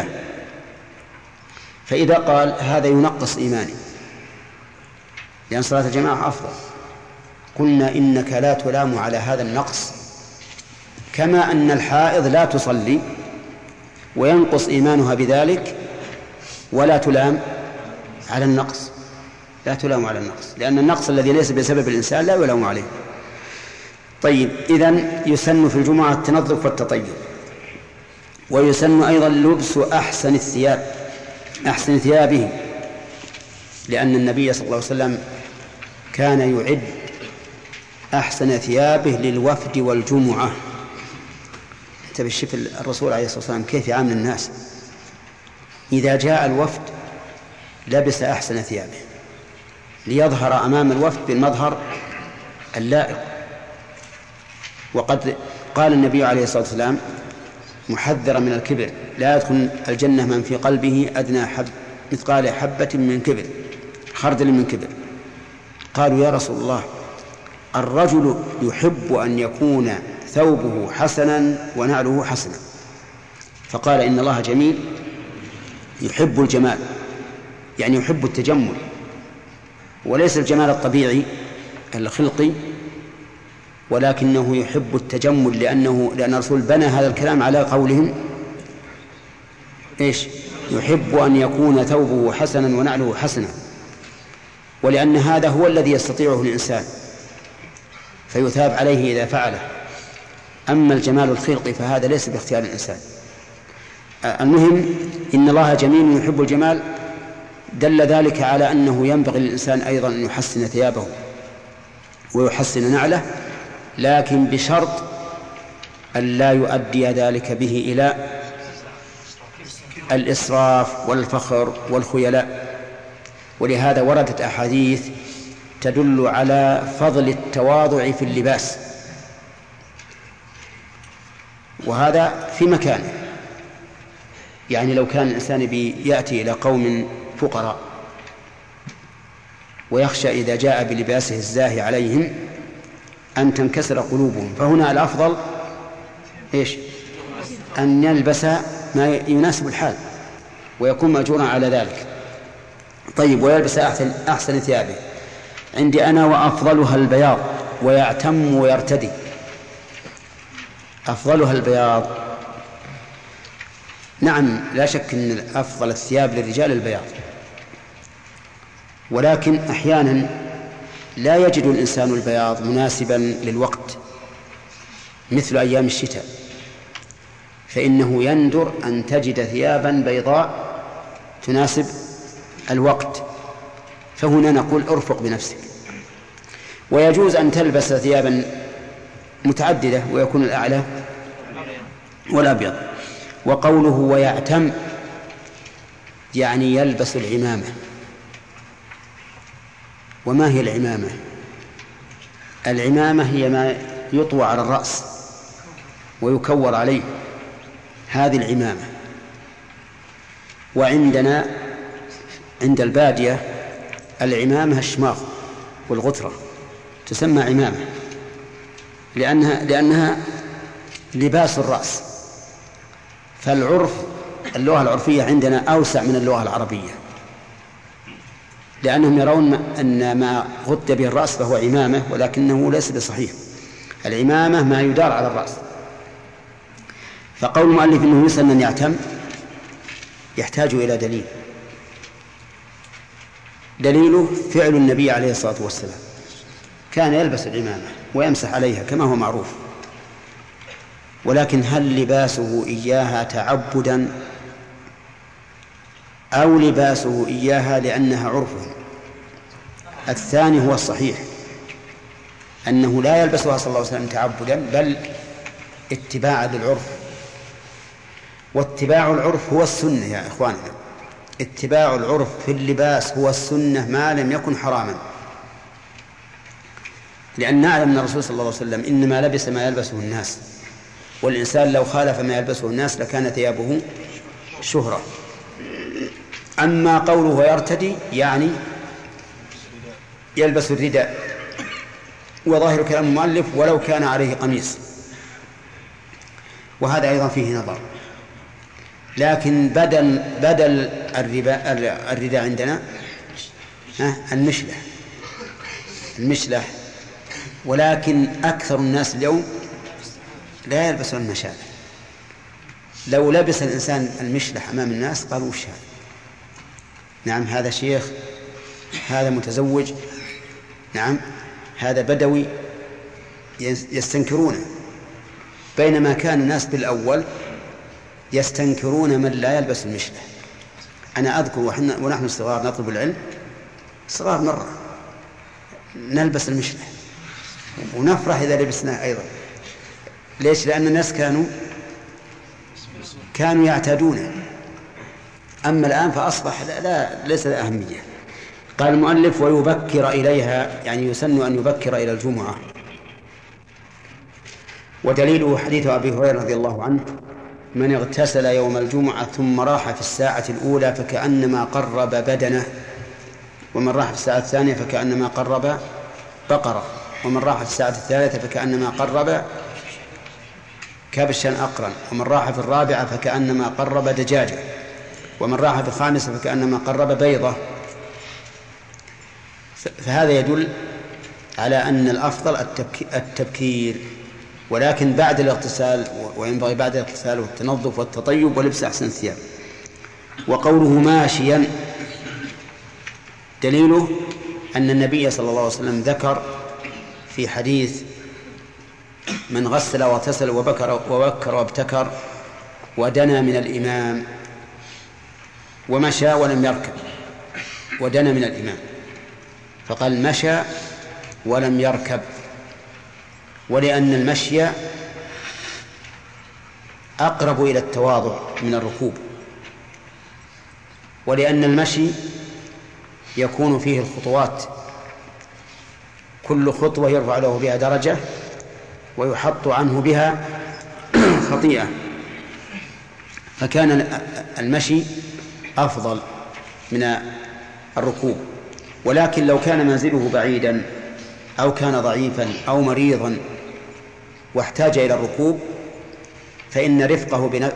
[SPEAKER 2] فإذا قال هذا ينقص إيماني لأن صلاة الجماعة أفضل، قلنا إنك لا تلام على هذا النقص، كما أن الحائض لا تصلي وينقص إيمانها بذلك، ولا تلام على النقص، لا تلام على النقص، لأن النقص الذي ليس بسبب الإنسان لا يلام عليه. طيب، إذن يسن في الجمعة التنظف والتطيب، ويسن أيضا لبس أحسن الثياب، أحسن ثيابه، لأن النبي صلى الله عليه وسلم كان يعد أحسن ثيابه للوفد والجمعة. انت بالشوف الرسول عليه الصلاة والسلام كيف يعامل الناس، إذا جاء الوفد لبس أحسن ثيابه ليظهر أمام الوفد بالمظهر اللائق. وقد قال النبي عليه الصلاة والسلام محذرا من الكبر: لا يدخل الجنة من في قلبه أدنى حب مثقال حبة من كبر، خردل من كبر. قالوا يا رسول الله الرجل يحب أن يكون ثوبه حسنا ونعله حسنا، فقال إن الله جميل يحب الجمال، يعني يحب التجمل، وليس الجمال الطبيعي الخلقي، ولكنه يحب التجمل، لأنه لأن الرسول بنى هذا الكلام على قولهم إيش؟ يحب أن يكون ثوبه حسنا ونعله حسنا، ولأن هذا هو الذي يستطيعه الإنسان فيثاب عليه إذا فعله. أما الجمال الخلقي فهذا ليس باختيار الإنسان. المهم إن الله جميل يحب الجمال، دل ذلك على أنه ينبغي للإنسان أيضا أن يحسن ثيابه ويحسن نعله، لكن بشرط أن لا يؤدي ذلك به إلى الإسراف والفخر والخيلاء. ولهذا وردت أحاديث تدل على فضل التواضع في اللباس، وهذا في مكانه. يعني لو كان الإنسان يأتي إلى قوم فقراء ويخشى إذا جاء بلباسه الزاهي عليهم أن تنكسر قلوبهم، فهنا الأفضل إيش؟ أن يلبس ما يناسب الحال ويكون مأجورا على ذلك. طيب، ويلبس أحسن, أحسن ثيابه. عندي أنا وأفضلها البياض ويعتم ويرتدي. أفضلها البياض، نعم لا شك أن أفضل الثياب للرجال البياض، ولكن أحيانا لا يجد الإنسان البياض مناسبا للوقت مثل أيام الشتاء، فإنه يندر أن تجد ثيابا بيضاء تناسب الوقت، فهنا نقول ارفق بنفسك. ويجوز أن تلبس ثيابا متعددة ويكون الأعلى والأبيض. وقوله ويعتم يعني يلبس العمامة. وما هي العمامة؟ العمامة هي ما يطوى على الرأس ويكور عليه، هذه العمامة. وعندنا عند البادية العمامة الشماغ والغترة تسمى عمامة لأنها, لأنها لباس الرأس. فالعرف اللغة العرفية عندنا أوسع من اللغة العربية، لأنهم يرون أن ما غطي به الرأس فهو عمامة، ولكنه ليس بصحيح. العمامة ما يدار على الرأس. فقول المؤلف أنه يسن أن يعتم يحتاج إلى دليل. دليله فعل النبي عليه الصلاة والسلام، كان يلبس العمامة ويمسح عليها كما هو معروف، ولكن هل لباسه إياها تعبدا أو لباسه إياها لأنها عرفه؟ الثاني هو الصحيح، أنه لا يلبسها صلى الله عليه وسلم تعبدا بل اتباعا للعرف. واتباع العرف هو السنة يا إخواننا، اتباع العرف في اللباس هو السنة ما لم يكن حراما، لأن نعلم أن الرسول صلى الله عليه وسلم إنما لبس ما يلبسه الناس، والإنسان لو خالف ما يلبسه الناس لكان ثيابه شهرة. أما قوله يرتدي يعني يلبس الرداء، وظاهر كلام المؤلف ولو كان عليه قميص، وهذا أيضا فيه نظر. لكن بدل بدل الرداء عندنا المشلة المشلة ولكن أكثر الناس اليوم لا يلبسون المشالة. لو لبس الإنسان المشلح أمام الناس قالوا وش هذا؟ نعم هذا شيخ، هذا متزوج، نعم هذا بدوي، يستنكرونه. بينما كان الناس بالأول يستنكرون من لا يلبس المشلح. أنا أذكر ونحن صغار نطلب العلم، صغار مرة نلبس المشلح ونفرح إذا لبسناه أيضا. ليش؟ لأن الناس كانوا كانوا يعتادونه. أما الآن فأصبح لا, لا ليس له أهمية. قال المؤلف ويبكر إليها، يعني يسن أن يبكر إلى الجمعة. ودليله حديث أبي هريرة رضي الله عنه: من اغتسل يوم الجمعة ثم راح في الساعة الأولى فكأنما قرب بدنه، ومن راح في الساعة الثانية فكأنما قرب بقرة، ومن راح في الساعة الثالثة فكأنما قرب كبشا أقرا، ومن راح في الرابعة فكأنما قرب دجاجة، ومن راح في الخامسة فكأنما قرب بيضة. فهذا يدل على أن الأفضل التبكير، ولكن بعد الاغتسال، وينبغي بعد الاغتسال والتنظف والتطيب ولبس أحسن الثياب. وقوله ماشيا دليله أن النبي صلى الله عليه وسلم ذكر في حديث من غسل واغتسل وبكر وبكر وابتكر ودنا من الإمام، ومشى ولم يركب ودنا من الإمام، فقال مشى ولم يركب، ولأن المشي أقرب إلى التواضع من الركوب، ولأن المشي يكون فيه الخطوات، كل خطوة يرفع له بها درجة ويحط عنه بها خطيئة، فكان المشي أفضل من الركوب. ولكن لو كان منزله بعيدا أو كان ضعيفا أو مريضا واحتاج إلى الركوب فإن رفقه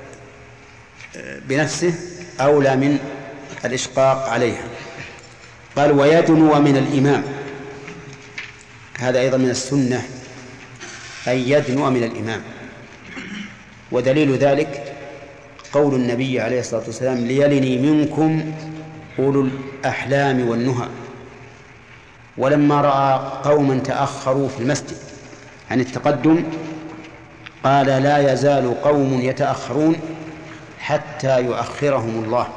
[SPEAKER 2] بنفسه أولى من الإشقاق عليها. قال ويدنو من الإمام، هذا أيضا من السنة، أي يدنو من الإمام. ودليل ذلك قول النبي عليه الصلاة والسلام: ليلني منكم أولو الأحلام والنهى. ولما رأى قوما تأخروا في المسجد عن التقدم قال: لا يزال قوم يتأخرون حتى يؤخرهم الله.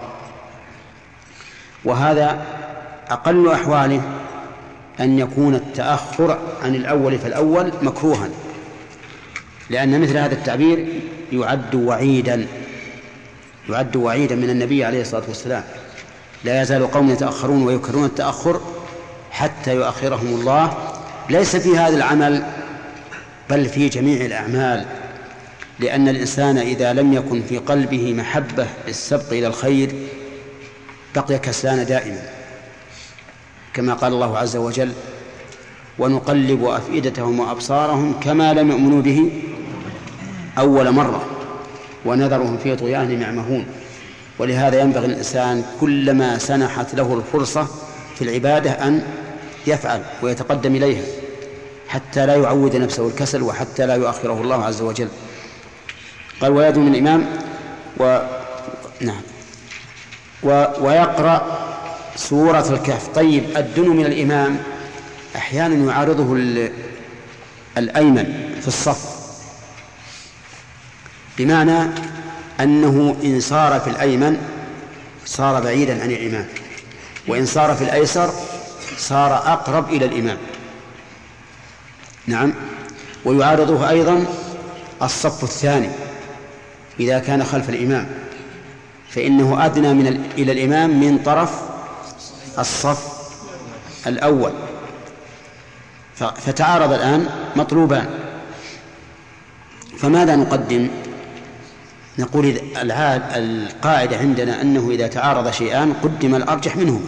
[SPEAKER 2] وهذا أقل أحواله أن يكون التأخر عن الأول فالأول مكروها، لأن مثل هذا التعبير يعد وعيدا يعد وعيدا من النبي عليه الصلاة والسلام: لا يزال قوم يتأخرون ويكرهون التأخر حتى يؤخرهم الله. ليس في هذا العمل بل في جميع الأعمال، لأن الإنسان إذا لم يكن في قلبه محبة للسبق إلى الخير بقي كسلان دائما، كما قال الله عز وجل: ونقلب أفئدتهم وأبصارهم كما لم يؤمنوا به أول مرة ونذرهم في طغيانهم يعمهون. ولهذا ينبغي الإنسان كلما سنحت له الفرصة في العبادة أن يفعل ويتقدم إليها حتى لا يعود نفسه الكسل وحتى لا يؤخره الله عز وجل. قال: ويدعو من الإمام و... نعم و... ويقرأ سورة الكهف. طيب، الدنو من الإمام أحيانا يعارضه ال... الأيمن في الصف، بمعنى أنه إن صار في الأيمن صار بعيدا عن الإمام، وإن صار في الأيسر صار أقرب إلى الإمام. نعم. ويعارضه أيضا الصف الثاني إذا كان خلف الإمام، فإنه أدنى من ال... إلى الإمام من طرف الصف الأول. ف... فتعارض الآن مطلوبان، فماذا نقدم؟ نقول العاد القاعدة عندنا أنه إذا تعارض شيئان قدم الأرجح منهما.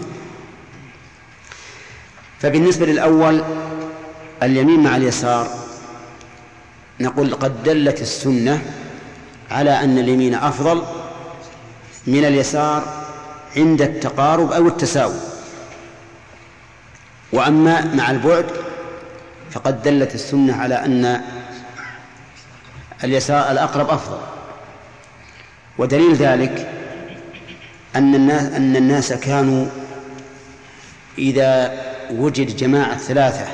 [SPEAKER 2] فبالنسبة للأول اليمين مع اليسار، نقول قد دلت السنة على أن اليمين أفضل من اليسار عند التقارب أو التساوي، وأما مع البعد فقد دلت السنة على أن اليسار الأقرب أفضل. ودليل ذلك أن الناس, أن الناس كانوا إذا وجد جماعة ثلاثة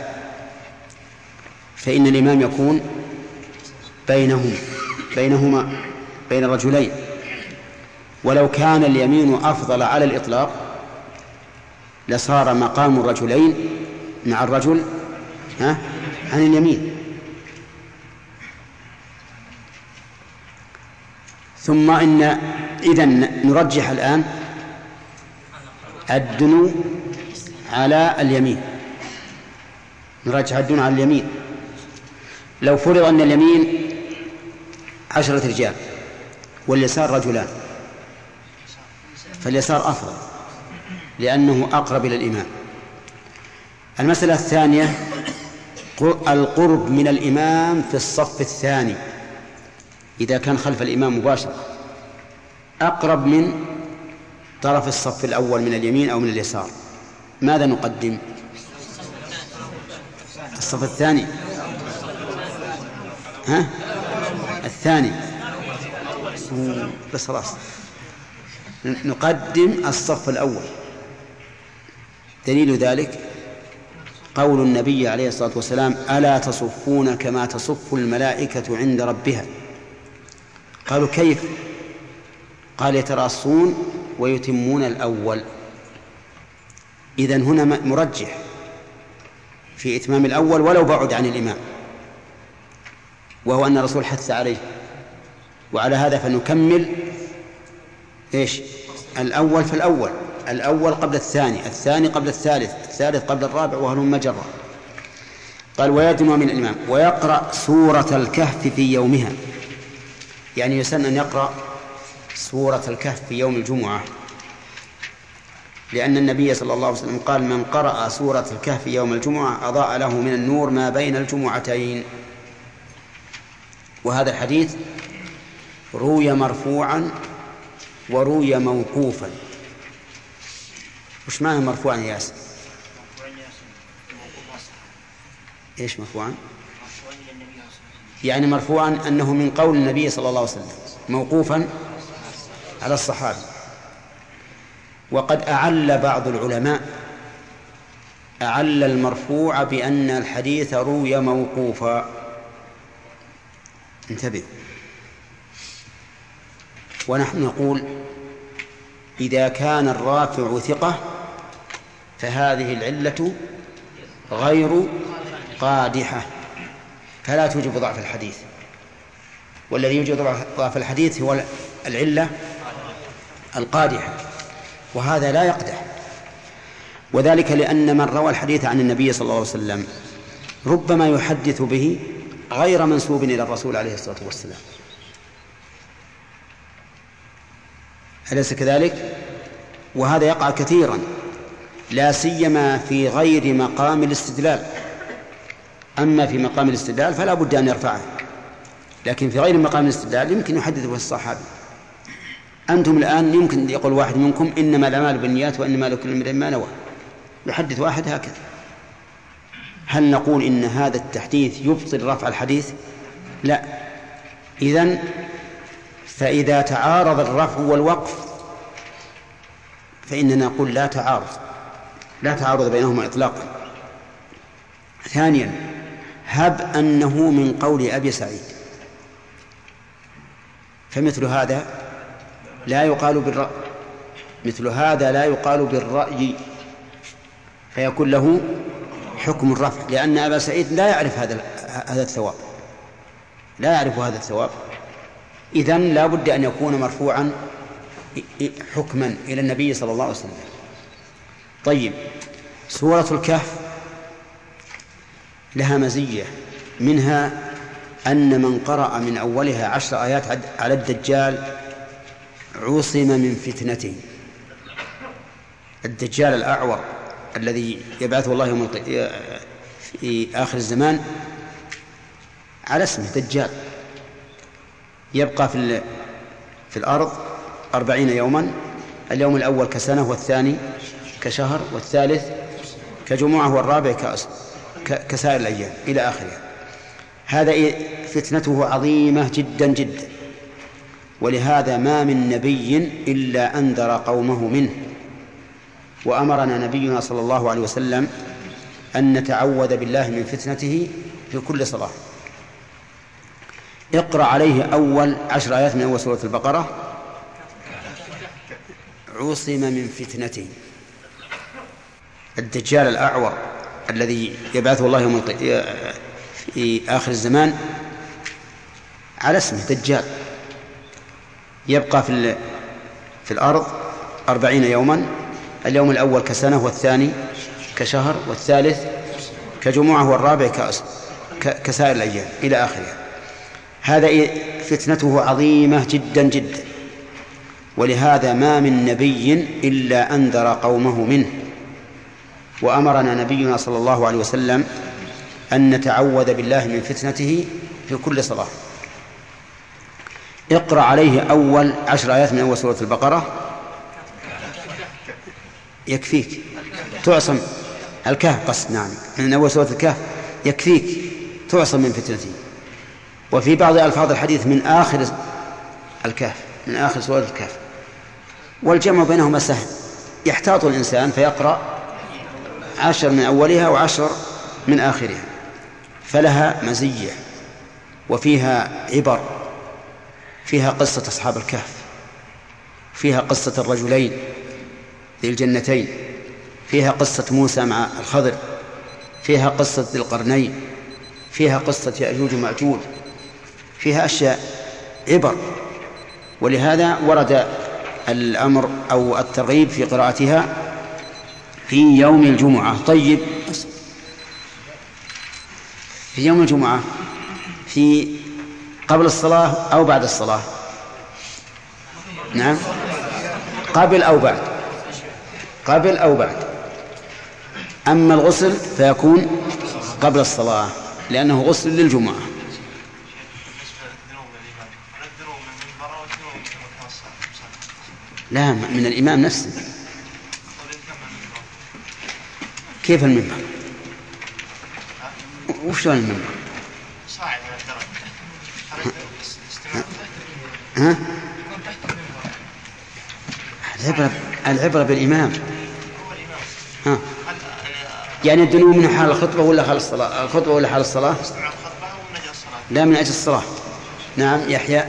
[SPEAKER 2] فإن الإمام يكون بينهم بينهما بين الرجلين، ولو كان اليمين أفضل على الإطلاق لصار مقام الرجلين مع الرجل ها عن اليمين. ثم إن إذن نرجح الآن الدنو على اليمين، نرجح الدنو على اليمين. لو فرض أن اليمين عشرة رجال واليسار رجلان فاليسار أفضل لأنه أقرب إلى الإمام. المسألة الثانية القرب من الإمام في الصف الثاني إذا كان خلف الإمام مباشرة أقرب من طرف الصف الأول من اليمين أو من اليسار. ماذا نقدم؟ الصف الثاني ها؟ الثاني بس خلاص نقدم الصف الأول. دليل ذلك قول النبي عليه الصلاة والسلام: ألا تصفون كما تصف الملائكة عند ربها؟ قالوا: كيف؟ قال: يتراصون ويتمون الأول. إذن هنا مرجح في إتمام الأول ولو بعد عن الإمام، وهو أن الرسول حث عليه. وعلى هذا فنكمل إيش؟ الأول فالأول، الأول قبل الثاني، الثاني قبل الثالث، الثالث قبل الرابع، وهلم جرا. قال: ويدنو من الإمام ويقرأ سورة الكهف في يومها، يعني يسن أن يقرأ سورة الكهف في يوم الجمعة، لأن النبي صلى الله عليه وسلم قال: من قرأ سورة الكهف يوم الجمعة أضاء له من النور ما بين الجمعتين. وهذا الحديث روي مرفوعا وروي موقوفا. وش معنى مرفوعا يا ياسر؟ إيش مرفوعا؟ يعني مرفوعا أنه من قول النبي صلى الله عليه وسلم، موقوفا على الصحابي. وقد أعل بعض العلماء أعل المرفوع بأن الحديث روي موقوفا. انتبه. ونحن نقول إذا كان الرافع ثقة فهذه العلة غير قادحة، فلا توجب ضعف الحديث. والذي يوجب ضعف الحديث هو العلة القادحة، وهذا لا يقدح. وذلك لأن من روى الحديث عن النبي صلى الله عليه وسلم ربما يحدث به غير منسوب إلى الرسول عليه الصلاة والسلام. أليس كذلك؟ وهذا يقع كثيرا، لا سيما في غير مقام الاستدلال. أما في مقام الاستدلال فلا بد أن يرفعه، لكن في غير مقام الاستدلال يمكن يحدثه الصحابي. أنتم الآن يمكن يقول واحد منكم إنما الأعمال بالنيات وإنما لكل امرئ ما نوى، يحدث واحد هكذا. هل نقول إن هذا التحديث يبطل رفع الحديث؟ لا. إذن فإذا تعارض الرفع والوقف فإننا نقول لا تعارض، لا تعارض بينهما إطلاقا. ثانيا، هب أنه من قول أبي سعيد، فمثل هذا لا يقال بالرأي، مثل هذا لا يقال بالرأي، فيكون له حكم الرفع، لأن أبا سعيد لا يعرف هذا هذا الثواب، لا يعرف هذا الثواب. إذن لا بد أن يكون مرفوعا حكما إلى النبي صلى الله عليه وسلم. طيب، سورة الكهف لها مزية، منها أن من قرأ من أولها عشر آيات على الدجال عصم من فتنته. الدجال الأعور الذي يبعثه الله يوم في آخر الزمان على اسمه دجال، يبقى في في الأرض أربعين يوما، اليوم الأول كسنة، والثاني كشهر، والثالث كجمعة، والرابع كسائر الأيام إلى آخره. هذا فتنته عظيمة جدا جدا، ولهذا ما من نبي إلا أنذر قومه منه. وأمرنا نبينا صلى الله عليه وسلم أن نتعوذ بالله من فتنته في كل صلاة. اقرأ عليه أول عشر آيات من أول سورة البقرة: عصم من فتنته. الدجال الأعور الذي يبعثه الله يوم في آخر الزمان على اسمه دجال، يبقى في في الأرض أربعين يوما، اليوم الأول كسنة، والثاني كشهر، والثالث كجمعة، والرابع كسائر الأيام إلى آخره. هذا فتنته عظيمة جدا جدا، ولهذا ما من نبي إلا أنذر قومه منه. وأمرنا نبينا صلى الله عليه وسلم أن نتعوذ بالله من فتنته في كل صلاة. اقرأ عليه أول عشر آيات من أول سورة البقرة يكفيك تعصم. الكهف قصد، نعم، من أول سورة الكهف يكفيك تعصم من فتنته. وفي بعض ألفاظ الحديث من آخر الكهف، من آخر سورة الكهف. والجمع بينهما سهل، يحتاط الإنسان فيقرأ عشر من أولها وعشر من آخرها، فلها مزية وفيها عبر. فيها قصة أصحاب الكهف، فيها قصة الرجلين ذي الجنتين، فيها قصة موسى مع الخضر، فيها قصة ذي القرنين، فيها قصة يأجوج ومأجوج، فيها أشياء عبر. ولهذا ورد الأمر أو الترغيب في قراءتها في يوم الجمعة. طيب، في يوم الجمعة في قبل الصلاة أو بعد الصلاة؟ نعم، قبل أو بعد، قبل أو بعد. أما الغسل فيكون قبل الصلاة لأنه غسل للجمعة. لا، من الإمام نفسه. كيف المنبر؟ وش هو المنبر؟ ها؟ العبرة العبرة بالإمام. ها؟ يعني الدنو من حال الخطبة ولا حال الصلاة؟ الخطبة ولا حال الصلاة؟ لا، من أجل الصلاة. نعم، يحيى.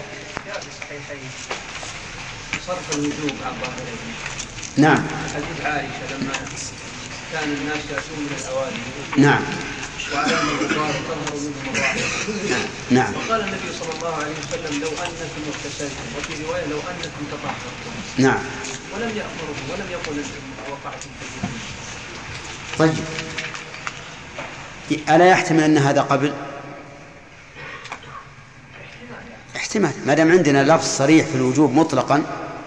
[SPEAKER 7] صرف الوجوب عن ظاهره.
[SPEAKER 2] نعم.
[SPEAKER 7] حديث عائشة لما كان الناس يأتون من الأواني.
[SPEAKER 2] نعم.
[SPEAKER 7] وعلم الغبار تظهر منهم الرائحة.
[SPEAKER 2] نعم.
[SPEAKER 7] وقال النبي صلى الله عليه وسلم: لو أنكم اغتسلتم، وفي رواية: لو أنكم تطهرتم.
[SPEAKER 2] نعم.
[SPEAKER 7] ولم يأمره ولم يقل وقعتم في الجنة.
[SPEAKER 2] طيب، ألا يحتمل أن هذا قبل؟ احتمال ما دام عندنا لفظ صريح في الوجوب مطلقا.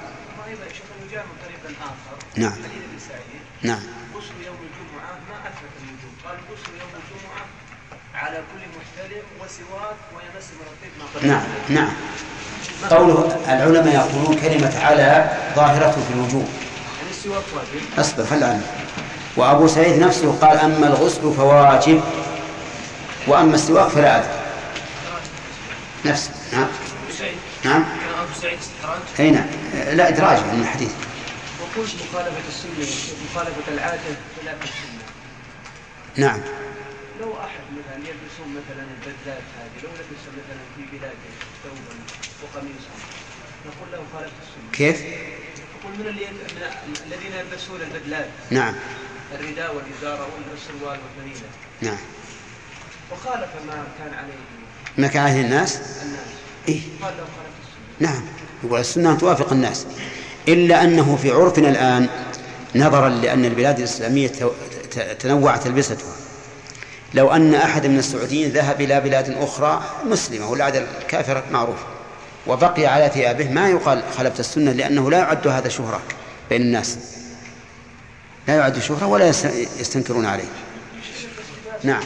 [SPEAKER 2] نعم نعم.
[SPEAKER 7] غسل يوم الجمعة ما أثبت الوجوب، قال غسل يوم الجمعة على كل محتلم وسواك ويمس مرتب ما قبل.
[SPEAKER 2] نعم نعم. قوله العلماء يقولون كلمة على ظاهرته في الوجوب.
[SPEAKER 7] يعني السواك واجب.
[SPEAKER 2] أصبر خل عنه. وأبو سعيد نفسه قال أما الغسل فواجب وأما السواك فلا أدري. نفسه. نعم نعم. أي نعم. لا إدراج من الحديث.
[SPEAKER 7] وقلت مخالفة السنة مخالفة العادة فلا السنة.
[SPEAKER 2] نعم.
[SPEAKER 7] لو أحد مثلا يلبسون مثلا البدلات هذه، لو لبس مثلا في بلاده ثوبا وقميصا نقول له خالفة السنة.
[SPEAKER 2] كيف؟
[SPEAKER 7] نقول من, اللي من الذين يلبسون البدلات.
[SPEAKER 2] نعم.
[SPEAKER 7] الرداء والإزار والسروال والفانيلة.
[SPEAKER 2] نعم.
[SPEAKER 7] وخالف ما كان عليه.
[SPEAKER 2] ما كان عليه الناس؟
[SPEAKER 7] الناس.
[SPEAKER 2] إيه؟
[SPEAKER 7] قال له خالف السنة.
[SPEAKER 2] نعم. يقول السنة توافق الناس، إلا أنه في عرفنا الآن نظرا لأن البلاد الإسلامية تنوعت تلبستها، لو أن أحد من السعوديين ذهب إلى بلاد أخرى مسلمة والعادة الكافرة معروفة وبقي على ثيابه ما يقال خالفت السنة، لأنه لا يعد هذا شهرة بين الناس، لا يعد شهرة ولا يستنكرون عليه. نعم.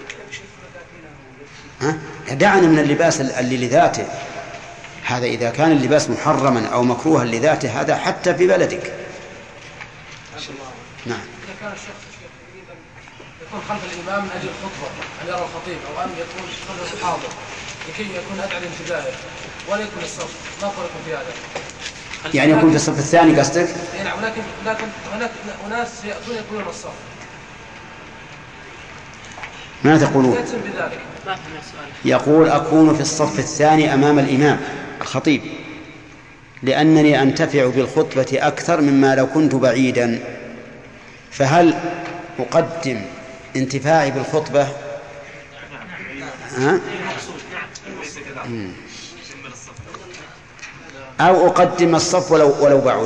[SPEAKER 2] ها؟ دعنا من اللباس اللي لذاته، هذا إذا كان اللباس محرما أو مكروها لذاته هذا حتى في بلدك. نعم.
[SPEAKER 8] إذا كان الشخص يكون خلف الإمام من أجل الخطبة أن يرى الخطيب أو أن يكون خلف الحاضر لكي يكون أدعى لانتباهه ولا يكون الصف، ما قولكم في هذا؟
[SPEAKER 2] يعني يكون في الصف الثاني قصدك؟
[SPEAKER 8] نعم. ولكن لكن هناك أناس يأتون يكونون الصف.
[SPEAKER 2] ما تقولون؟
[SPEAKER 8] بذلك.
[SPEAKER 2] يقول أكون في الصف الثاني أمام الإمام الخطيب لأنني أنتفع بالخطبة أكثر مما لو كنت بعيدا، فهل أقدم انتفاعي بالخطبة ها؟ أو أقدم الصف ولو, ولو بعد؟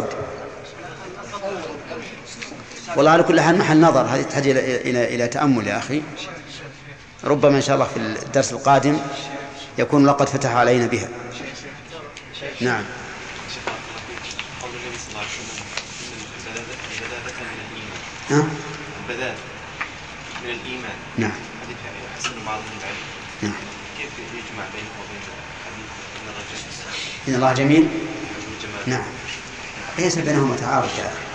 [SPEAKER 2] والله على كل حال محل نظر، هذه تحتاج إلى, إلى, إلى تأمل يا أخي، ربما إن شاء الله في الدرس القادم يكون لقد فتح علينا بها. نعم.
[SPEAKER 9] قول النبي صلى الله عليه وسلم إن البذاذة من الإيمان.
[SPEAKER 2] ها؟
[SPEAKER 9] البذاذة من الإيمان.
[SPEAKER 2] نعم.
[SPEAKER 9] حديث حسن بعض العلم.
[SPEAKER 2] نعم.
[SPEAKER 9] كيف يجمع بينه وبين حديث إن الرجل
[SPEAKER 2] إن الله جميل؟
[SPEAKER 9] نعم.
[SPEAKER 2] ليس بينهما تعارض يا أخي.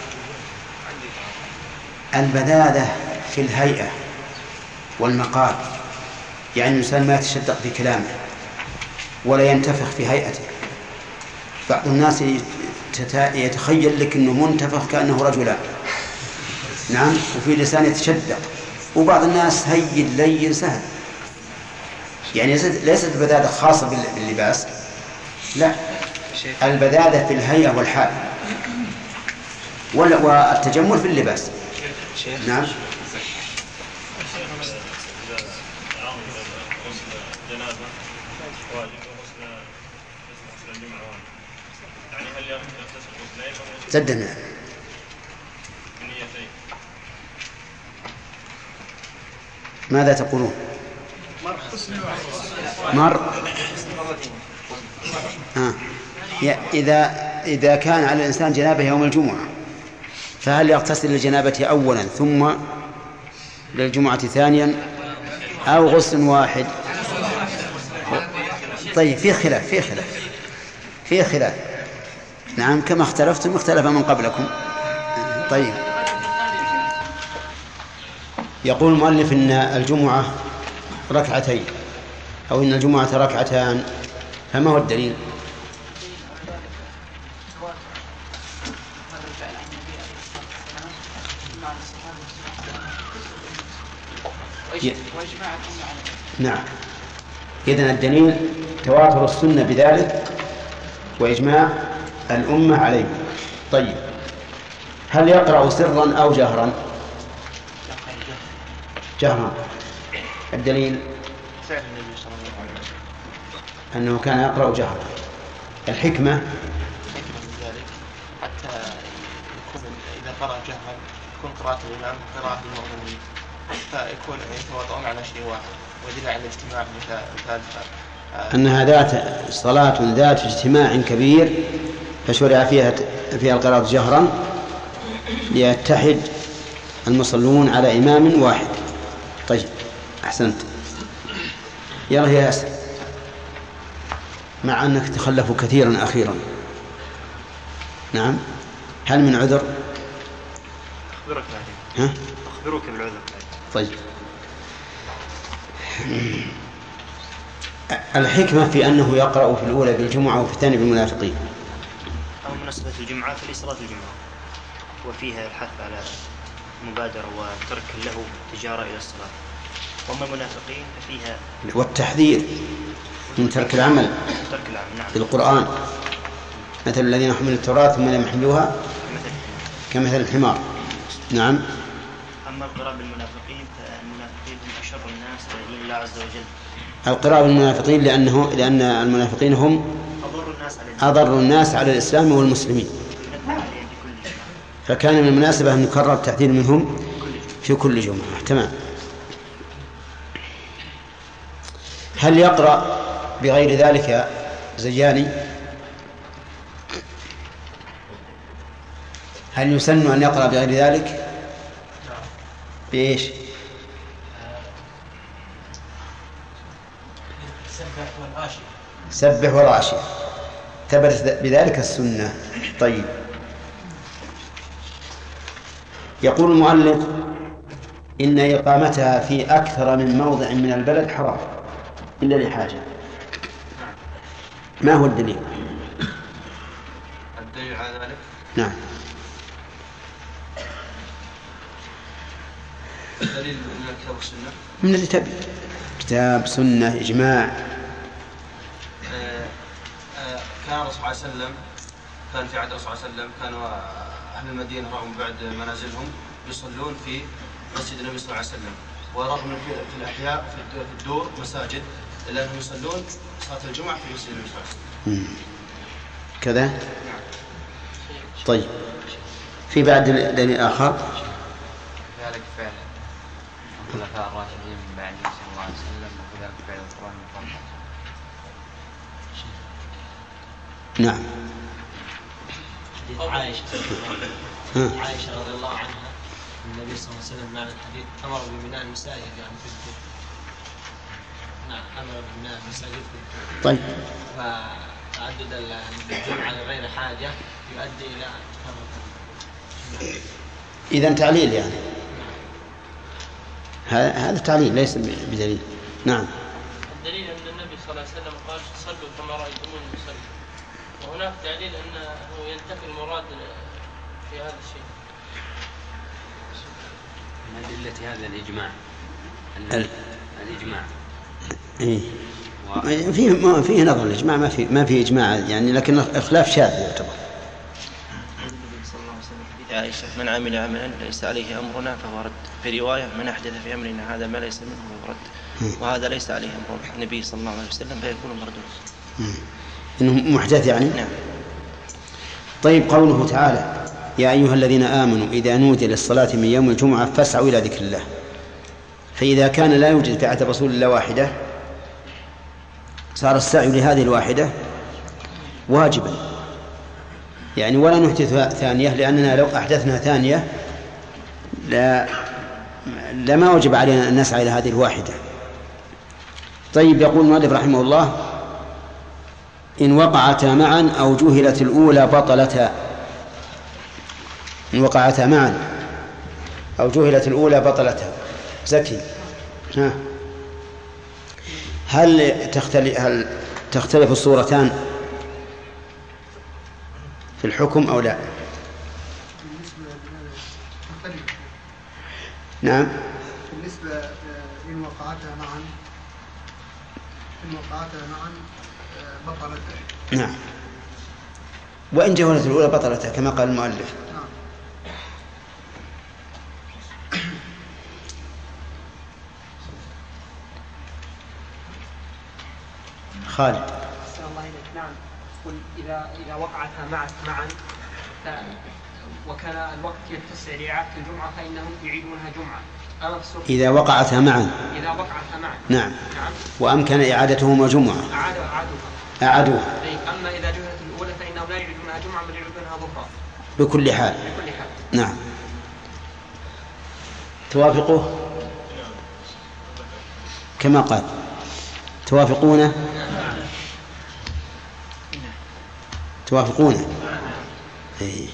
[SPEAKER 2] البذاذة في الهيئة والمقال، يعني الإنسان ما يتشدق في كلامه ولا ينتفخ في هيئته. بعض الناس يتخيل لك أنه منتفخ كأنه رجلان، نعم، وفي لسان يتشدق، وبعض الناس هين لين سهل. يعني ليست البذاذة خاصة باللباس، لا، البذاذة في الهيئة والحال والتجمل في اللباس. نعم. زدنا ماذا تقولون؟ مر آه. إذا إذا كان على الإنسان جنابه يوم الجمعة فهل يغتسل للجنابة أولا ثم للجمعة ثانيا أو غسل واحد؟ طيب في خلاف في خلاف في خلاف نعم، كما اختلفتم اختلف من قبلكم. طيب، يقول المؤلف إن الجمعة ركعتين أو إن الجمعة ركعتان، فما هو الدليل؟ نعم. إذن الدليل تواتر السنة بذلك وإجماع الأمة عليه. طيب، هل يقرأ سرا أو جهرا؟ جهرا. الدليل
[SPEAKER 5] فعل النبي صلى الله عليه وسلم
[SPEAKER 2] أنه كان يقرأ جهرا. الحكمة
[SPEAKER 5] حكمة من ذلك حتى يكون إذا قرأ جهرا يكون قراءة الإمام قراءة المأمومين، فيكون يتواطؤون على شيء واحد، ويدل على الاجتماع مثال
[SPEAKER 2] أنها ذات صلاة ذات اجتماع كبير فشرع فيها فيها القراءة جهرا ليتحد المصلون على إمام واحد. طيب أحسنت. يلا يا ياسر، مع أنك تخلفوا كثيرا أخيرا. نعم، هل من عذر؟
[SPEAKER 9] أخبرك بعدين.
[SPEAKER 2] ها؟
[SPEAKER 9] أخبرك بالعذر.
[SPEAKER 2] طيب، الحكمة في أنه يقرأ في الأولى بالجمعة وفي الثانية بالمنافقين.
[SPEAKER 5] أو مناسبة الجمعة فلي صلاة الجمعة وفيها الحث على مبادرة وترك له تجارة إلى الصلاة. وأما المنافقين ففيها
[SPEAKER 2] والتحذير من ترك العمل
[SPEAKER 5] ترك العمل نعم.
[SPEAKER 2] بالقرآن، مثل الذين حملوا التوراة ثم لم يحملوها كمثل الحمار. نعم.
[SPEAKER 5] أما القراءة بالمنافقين فالمنافقين هم أشر الناس على دين الله عز وجل.
[SPEAKER 2] القراءة بالمنافقين لأنه لأن المنافقين هم
[SPEAKER 5] أضر الناس على,
[SPEAKER 2] أضر الناس على الإسلام والمسلمين، فكان من المناسبة أن نكرر التحذير منهم في كل جمعة. تمام. هل يقرأ بغير ذلك زياني؟ هل يسن أن يقرأ بغير ذلك؟ بإيش؟ سبح والغاشية ثبت بذلك السنة. طيب، يقول المؤلف إن إقامتها في أكثر من موضع من البلد حرام إلا لحاجة. ما هو الدليل؟
[SPEAKER 3] الدليل على ذلك
[SPEAKER 2] نعم،
[SPEAKER 3] الدليل من الكتاب والسنة،
[SPEAKER 2] من اللي تبي، كتاب سنة إجماع.
[SPEAKER 3] كان الرسول صلى الله عليه وسلم كان في عهد الرسول صلى الله عليه وسلم كانوا أهل المدينة رغم بعد منازلهم يصلون في مسجد النبي صلى الله عليه وسلم، ورغم في الأحياء في الدور مساجد إلا أنهم يصلون صلاة الجمعة في مسجد النبي صلى الله عليه وسلم.
[SPEAKER 2] كذا. طيب، في بعد دليل آخر
[SPEAKER 10] ذلك فعل الخلفاء الراشدين من بعد صلى الله عليه وسلم، وكذلك فعل القرآن المفضل.
[SPEAKER 2] نعم.
[SPEAKER 11] عائشة عائشة رضي الله عنها النبي صلى الله عليه وسلم معنى الحديث أمر ببناء المساجد يعني في الدور. نعم، أمر ببناء المساجد في الدور.
[SPEAKER 2] طيب،
[SPEAKER 11] فتعدد الجمعة لغير حاجة يؤدي إلى
[SPEAKER 2] إذن تعليل يعني هذا تعليل ليس بدليل. نعم.
[SPEAKER 4] الدليل أن النبي صلى الله عليه وسلم قال صلوا كما رأيتموني أصلي، وهناك دليل أنه ينتفي المراد في هذا الشيء.
[SPEAKER 10] من أدلة هذا الإجماع
[SPEAKER 2] ال...
[SPEAKER 10] الإجماع
[SPEAKER 2] إيه. و... فيه ما فيه نظر الإجماع، ما في ما في إجماع يعني، لكن الخلاف شاذ يعتبر.
[SPEAKER 5] النبي صلى الله عليه وسلم في عائشة من عمل عملا ليس عليه أمرنا فهو رد. في رواية من أحدث في أمرنا هذا ما ليس منه فهو رد، وهذا ليس عليه أمر النبي صلى الله عليه وسلم فيكون مردود.
[SPEAKER 2] إنه محدث يعني.
[SPEAKER 5] نعم.
[SPEAKER 2] طيب، قوله تعالى يا أيها الذين آمنوا إذا نودي للصلاة من يوم الجمعة فاسعوا إلى ذكر الله، فإذا كان لا يوجد في عهد رسول الله واحدة صار السعي لهذه الواحدة واجبا يعني، ولا نحدث ثانية، لأننا لو أحدثنا ثانية لا لما وجب علينا أن نسعى إلى هذه الواحدة. طيب، يقول المؤلف رحمه الله إن وقعتا معا أو جهلت الأولى بطلتا. إن وقعتا معا أو جهلت الأولى بطلتا. زكي، ها، هل تختلف هل تختلف الصورتان في الحكم أو لا؟ نعم.
[SPEAKER 12] بالنسبة إن وقعتا معا إن وقعتا معا بطلتا.
[SPEAKER 2] نعم، وإن جهلت الأولى بطلتها كما قال المؤلف.
[SPEAKER 12] نعم.
[SPEAKER 2] خالد.
[SPEAKER 13] أحسن الله إليك. نعم، قل إذا إذا وقعتا معا معا وكان الوقت يتسع لإعادة الجمعة فإنهم يعيدونها جمعة
[SPEAKER 2] إذا وقعتا معا.
[SPEAKER 13] إذا وقعتا معا.
[SPEAKER 2] نعم. نعم. وأمكن إعادتهما جمعة.
[SPEAKER 13] أعادوا أعادوها.
[SPEAKER 2] أعادوها.
[SPEAKER 13] أما إذا جهلت الأولى فإنهم لا يعيدونها جمعة بل يعيدونها ظهرا.
[SPEAKER 2] بكل حال.
[SPEAKER 13] بكل حال.
[SPEAKER 2] نعم. توافقه كما قال. توافقونه. توافقونه. إيه.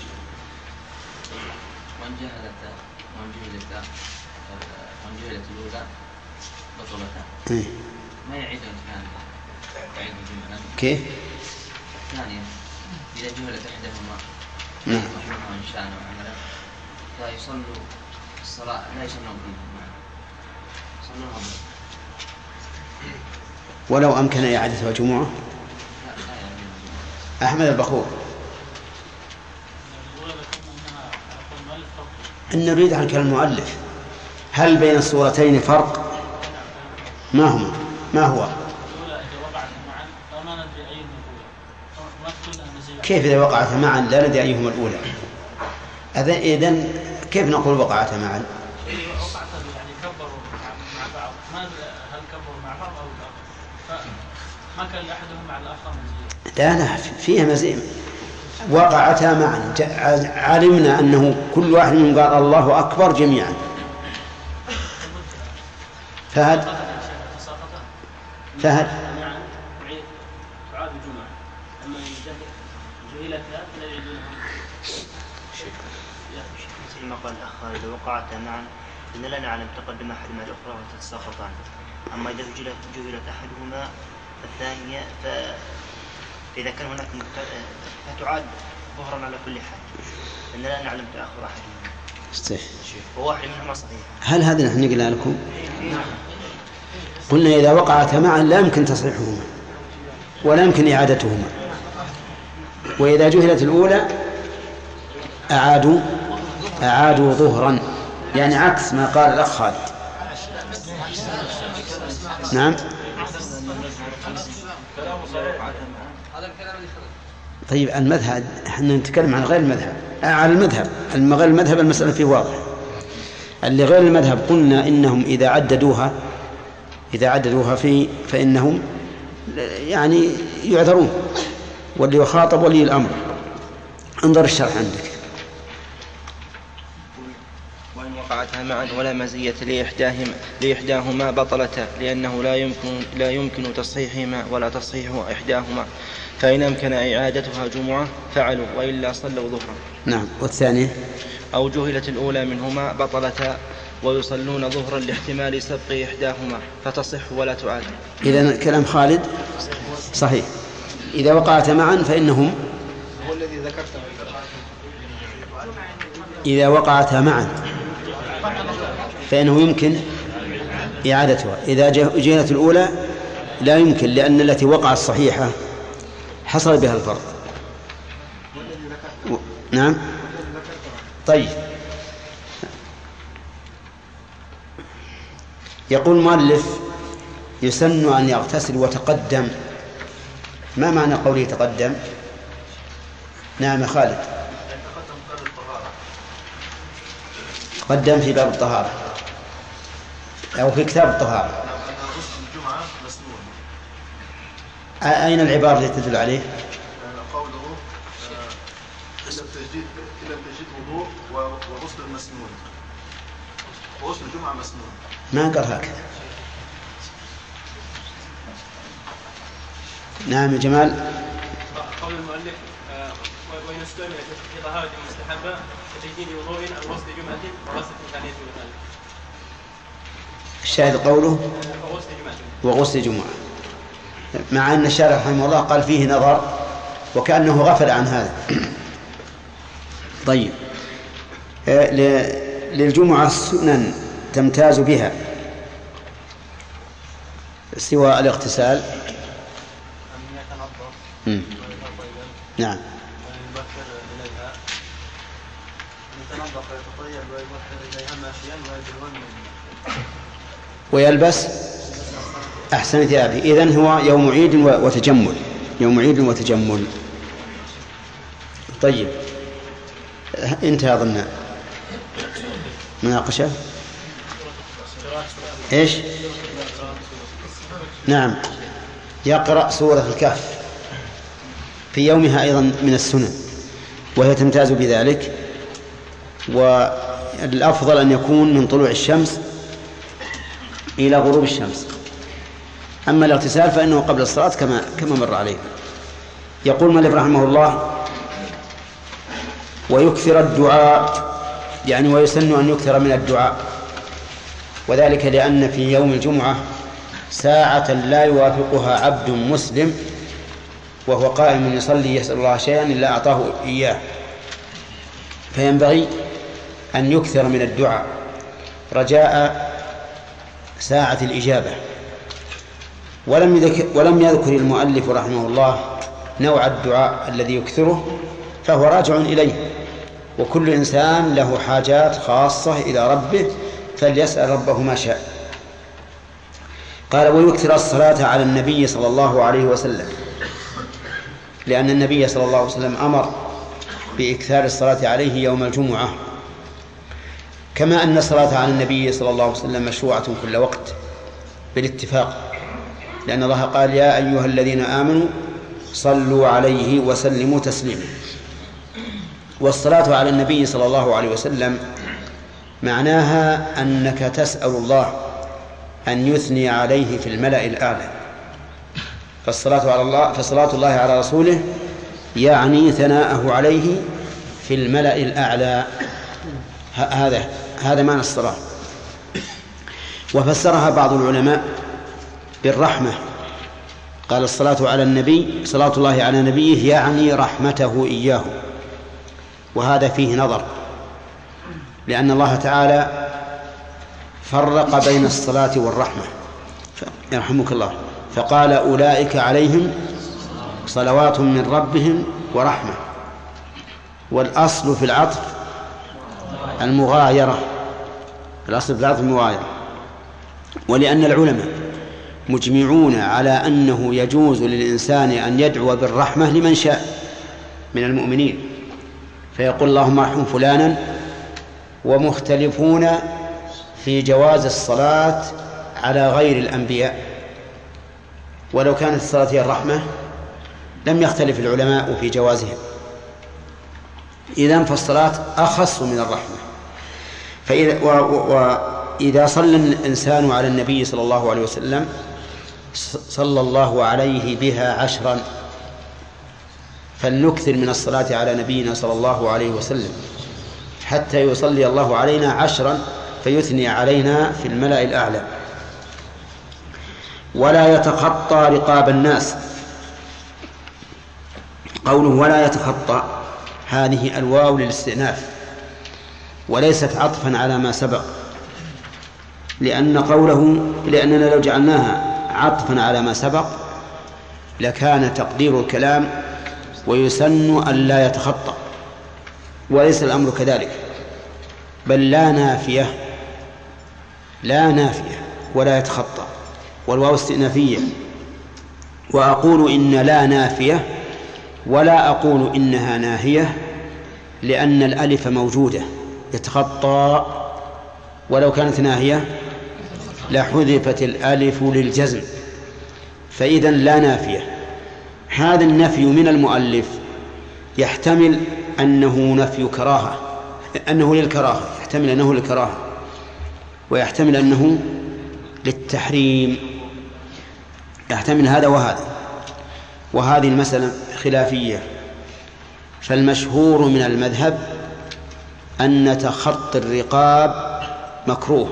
[SPEAKER 10] من جهلت من جهلت من جهلت الأولى بطلتان.
[SPEAKER 2] إيه.
[SPEAKER 10] ما يعيدون ثانية. يعيدون جمعة.
[SPEAKER 2] كيف؟
[SPEAKER 10] ثانية إذا جهلت إحداهما.
[SPEAKER 2] نعم.
[SPEAKER 10] رحمها إن شاء وعملا لا يصلوا الصلاة لا يصلون بها. يصلونها
[SPEAKER 2] ولو أمكن إعادتها جمعة. أحمد البخور. أن نريد عن كلام المؤلف هل بين الصورتين فرق؟ ما هما؟ ما هو؟ كيف إذا وقعت معا لا ندري أيهما الأولى؟ إذن كيف نقول وقعت معا؟
[SPEAKER 4] ما كان أحدهم مع الآخر مزيد.
[SPEAKER 2] لا لا فيها مزيد. وقعتا معا علمنا أنه كل واحد منهم قال الله أكبر جميعا. فهد فهد
[SPEAKER 4] تعاد جمعة أما جهلتها فلا يعيدونها.
[SPEAKER 14] مثل ما قال الأخ إذا وقعتا معا إن لا نعلم تقدم أحدهما الأخرى وتتساقطان. أما إذا جهلت أحدهما الثانية فإذا كان هناك فتعاد ظهرا على كل حال إن لا نعلم تأخر أحدهما.
[SPEAKER 2] استيح.
[SPEAKER 14] وواحد منهما صحيح.
[SPEAKER 2] هل هذا نحن نقلنا لكم؟ قلنا إذا وقعتا معا لا يمكن تصحيحهما ولا يمكن إعادتهما. وإذا جهلت الأولى أعادوا أعادوا ظهرا يعني عكس ما قال الأخ خالد. نعم. طيب المذهب احنا نتكلم عن غير المذهب على المذهب غير المذهب المسألة فيه واضح. اللي غير المذهب قلنا إنهم إذا عددوها إذا عددوها في فإنهم يعني يعذرون واللي يخاطب ولي الأمر. انظر الشرح عندك.
[SPEAKER 5] وإن وقعتها معا ولا مزية لإحداهما لإحداهما بطلتا لأنه لا يمكن لا يمكن تصحيحهما ولا تصحيح إحداهما فإن أمكن إعادتها جمعة فعلوا وإلا صلوا ظهرا.
[SPEAKER 2] نعم. والثانية
[SPEAKER 5] أو جهلت الأولى منهما بطلتا ويصلون ظهرا لاحتمال سبق إحداهما فتصح ولا تعاد.
[SPEAKER 2] إذن كلام خالد صحيح. إذا وقعت معا فإنهم
[SPEAKER 3] هو الذي ذكرته.
[SPEAKER 2] إذا وقعتا معا فإنه يمكن إعادتها. إذا جهلت الأولى لا يمكن لأن التي وقعت صحيحة حصل بها الفرق. و... نعم. طيب يقول المؤلف يسن أن يغتسل وتقدم. ما معنى قوله تقدم؟ نعم خالد. تقدم في باب الطهارة أو في كتاب الطهارة. أين العبارة التي تدل عليه؟
[SPEAKER 6] قوله إلى التجديد إلى التجديد وضوء وغسل المسنون وغسل الجمعة مسنون.
[SPEAKER 2] ما قال هكذا. نعم يا جمال.
[SPEAKER 4] قول المؤلف وإن استعمل في طهارة مستحبة كتجديد وضوء أو غسل جمعة وغسل ثانية وثالث.
[SPEAKER 2] الشاهد قوله وغسل جمعة مع أن الشارع رحمه الله قال فيه نظر وكأنه غفل عن هذا. طيب للجمعة سنن تمتاز بها سوى الاغتسال. نعم. ويلبس أحسن ثيابه. إذن هو يوم عيد وتجمل يوم عيد وتجمل. طيب انتهى أظن مناقشة. إيش؟ نعم، يقرأ سورة الكهف في يومها أيضا من السنن، وهي تمتاز بذلك. والأفضل أن يكون من طلوع الشمس إلى غروب الشمس. أما الاغتسال فإنه قبل الصلاة كما كما مر علينا. يقول مالك رحمه الله: ويكثر الدعاء، يعني ويسن أن يكثر من الدعاء، وذلك لأن في يوم الجمعة ساعة لا يوافقها عبد مسلم وهو قائم يصلي يسأل الله شيئا إلا أعطاه إياه، فينبغي أن يكثر من الدعاء رجاء ساعة الإجابة. ولم يذكر, ولم يذكر المؤلف رحمه الله نوع الدعاء الذي يكثره، فهو راجع إليه، وكل إنسان له حاجات خاصة إلى ربه فليسأل ربه ما شاء. قال: ويكثر الصلاة على النبي صلى الله عليه وسلم، لأن النبي صلى الله عليه وسلم أمر بإكثار الصلاة عليه يوم الجمعة، كما أن الصلاة على النبي صلى الله عليه وسلم مشروعة كل وقت بالاتفاق، لأن الله قال: يا أيها الذين آمنوا صلوا عليه وسلموا تسليما. والصلاة على النبي صلى الله عليه وسلم معناها أنك تسأل الله أن يثني عليه في الملأ الأعلى. فالصلاة على الله فصلاة الله على رسوله يعني ثناءه عليه في الملأ الأعلى. هذا هذا معنى الصلاة. وفسرها بعض العلماء بالرحمة، قال: الصلاة على النبي صلاة الله على نبيه يعني رحمته إياه، وهذا فيه نظر، لأن الله تعالى فرق بين الصلاة والرحمة، يرحمك الله، فقال: أولئك عليهم صلوات من ربهم ورحمة. والأصل في العطف المغايرة، الأصل في العطف المغايرة. ولأن العلماء مجمعون على أنه يجوز للإنسان أن يدعو بالرحمة لمن شاء من المؤمنين، فيقول: اللهم ارحم فلانا، ومختلفون في جواز الصلاة على غير الأنبياء. ولو كانت الصلاة هي الرحمة لم يختلف العلماء في جوازها، إذن فالصلاة أخص من الرحمة. فإذا وإذا صلى الإنسان على النبي صلى الله عليه وسلم صلى الله عليه بها عشرا، فلنكثر من الصلاة على نبينا صلى الله عليه وسلم حتى يصلي الله علينا عشرا فيثني علينا في الملأ الأعلى. ولا يتخطى رقاب الناس. قوله ولا يتخطى، هذه الواو للاستئناف وليست عطفا على ما سبق، لأن قوله لأننا لو جعلناها عطفا على ما سبق لكان تقدير الكلام ويسن أن لا يتخطى، وليس الأمر كذلك، بل لا نافية لا نافية ولا يتخطى، والواو استئنافية. وأقول إن لا نافية ولا أقول إنها ناهية، لأن الألف موجودة يتخطى، ولو كانت ناهية لحذفت الألف للجزم، فإذا لا نافية. هذا النفي من المؤلف يحتمل أنه نفي كراهة، أنه للكراهة، يحتمل أنه للكراهة، ويحتمل أنه للتحريم، يحتمل هذا وهذا. وهذه المسألة خلافية، فالمشهور من المذهب أن تخطي الرقاب مكروه،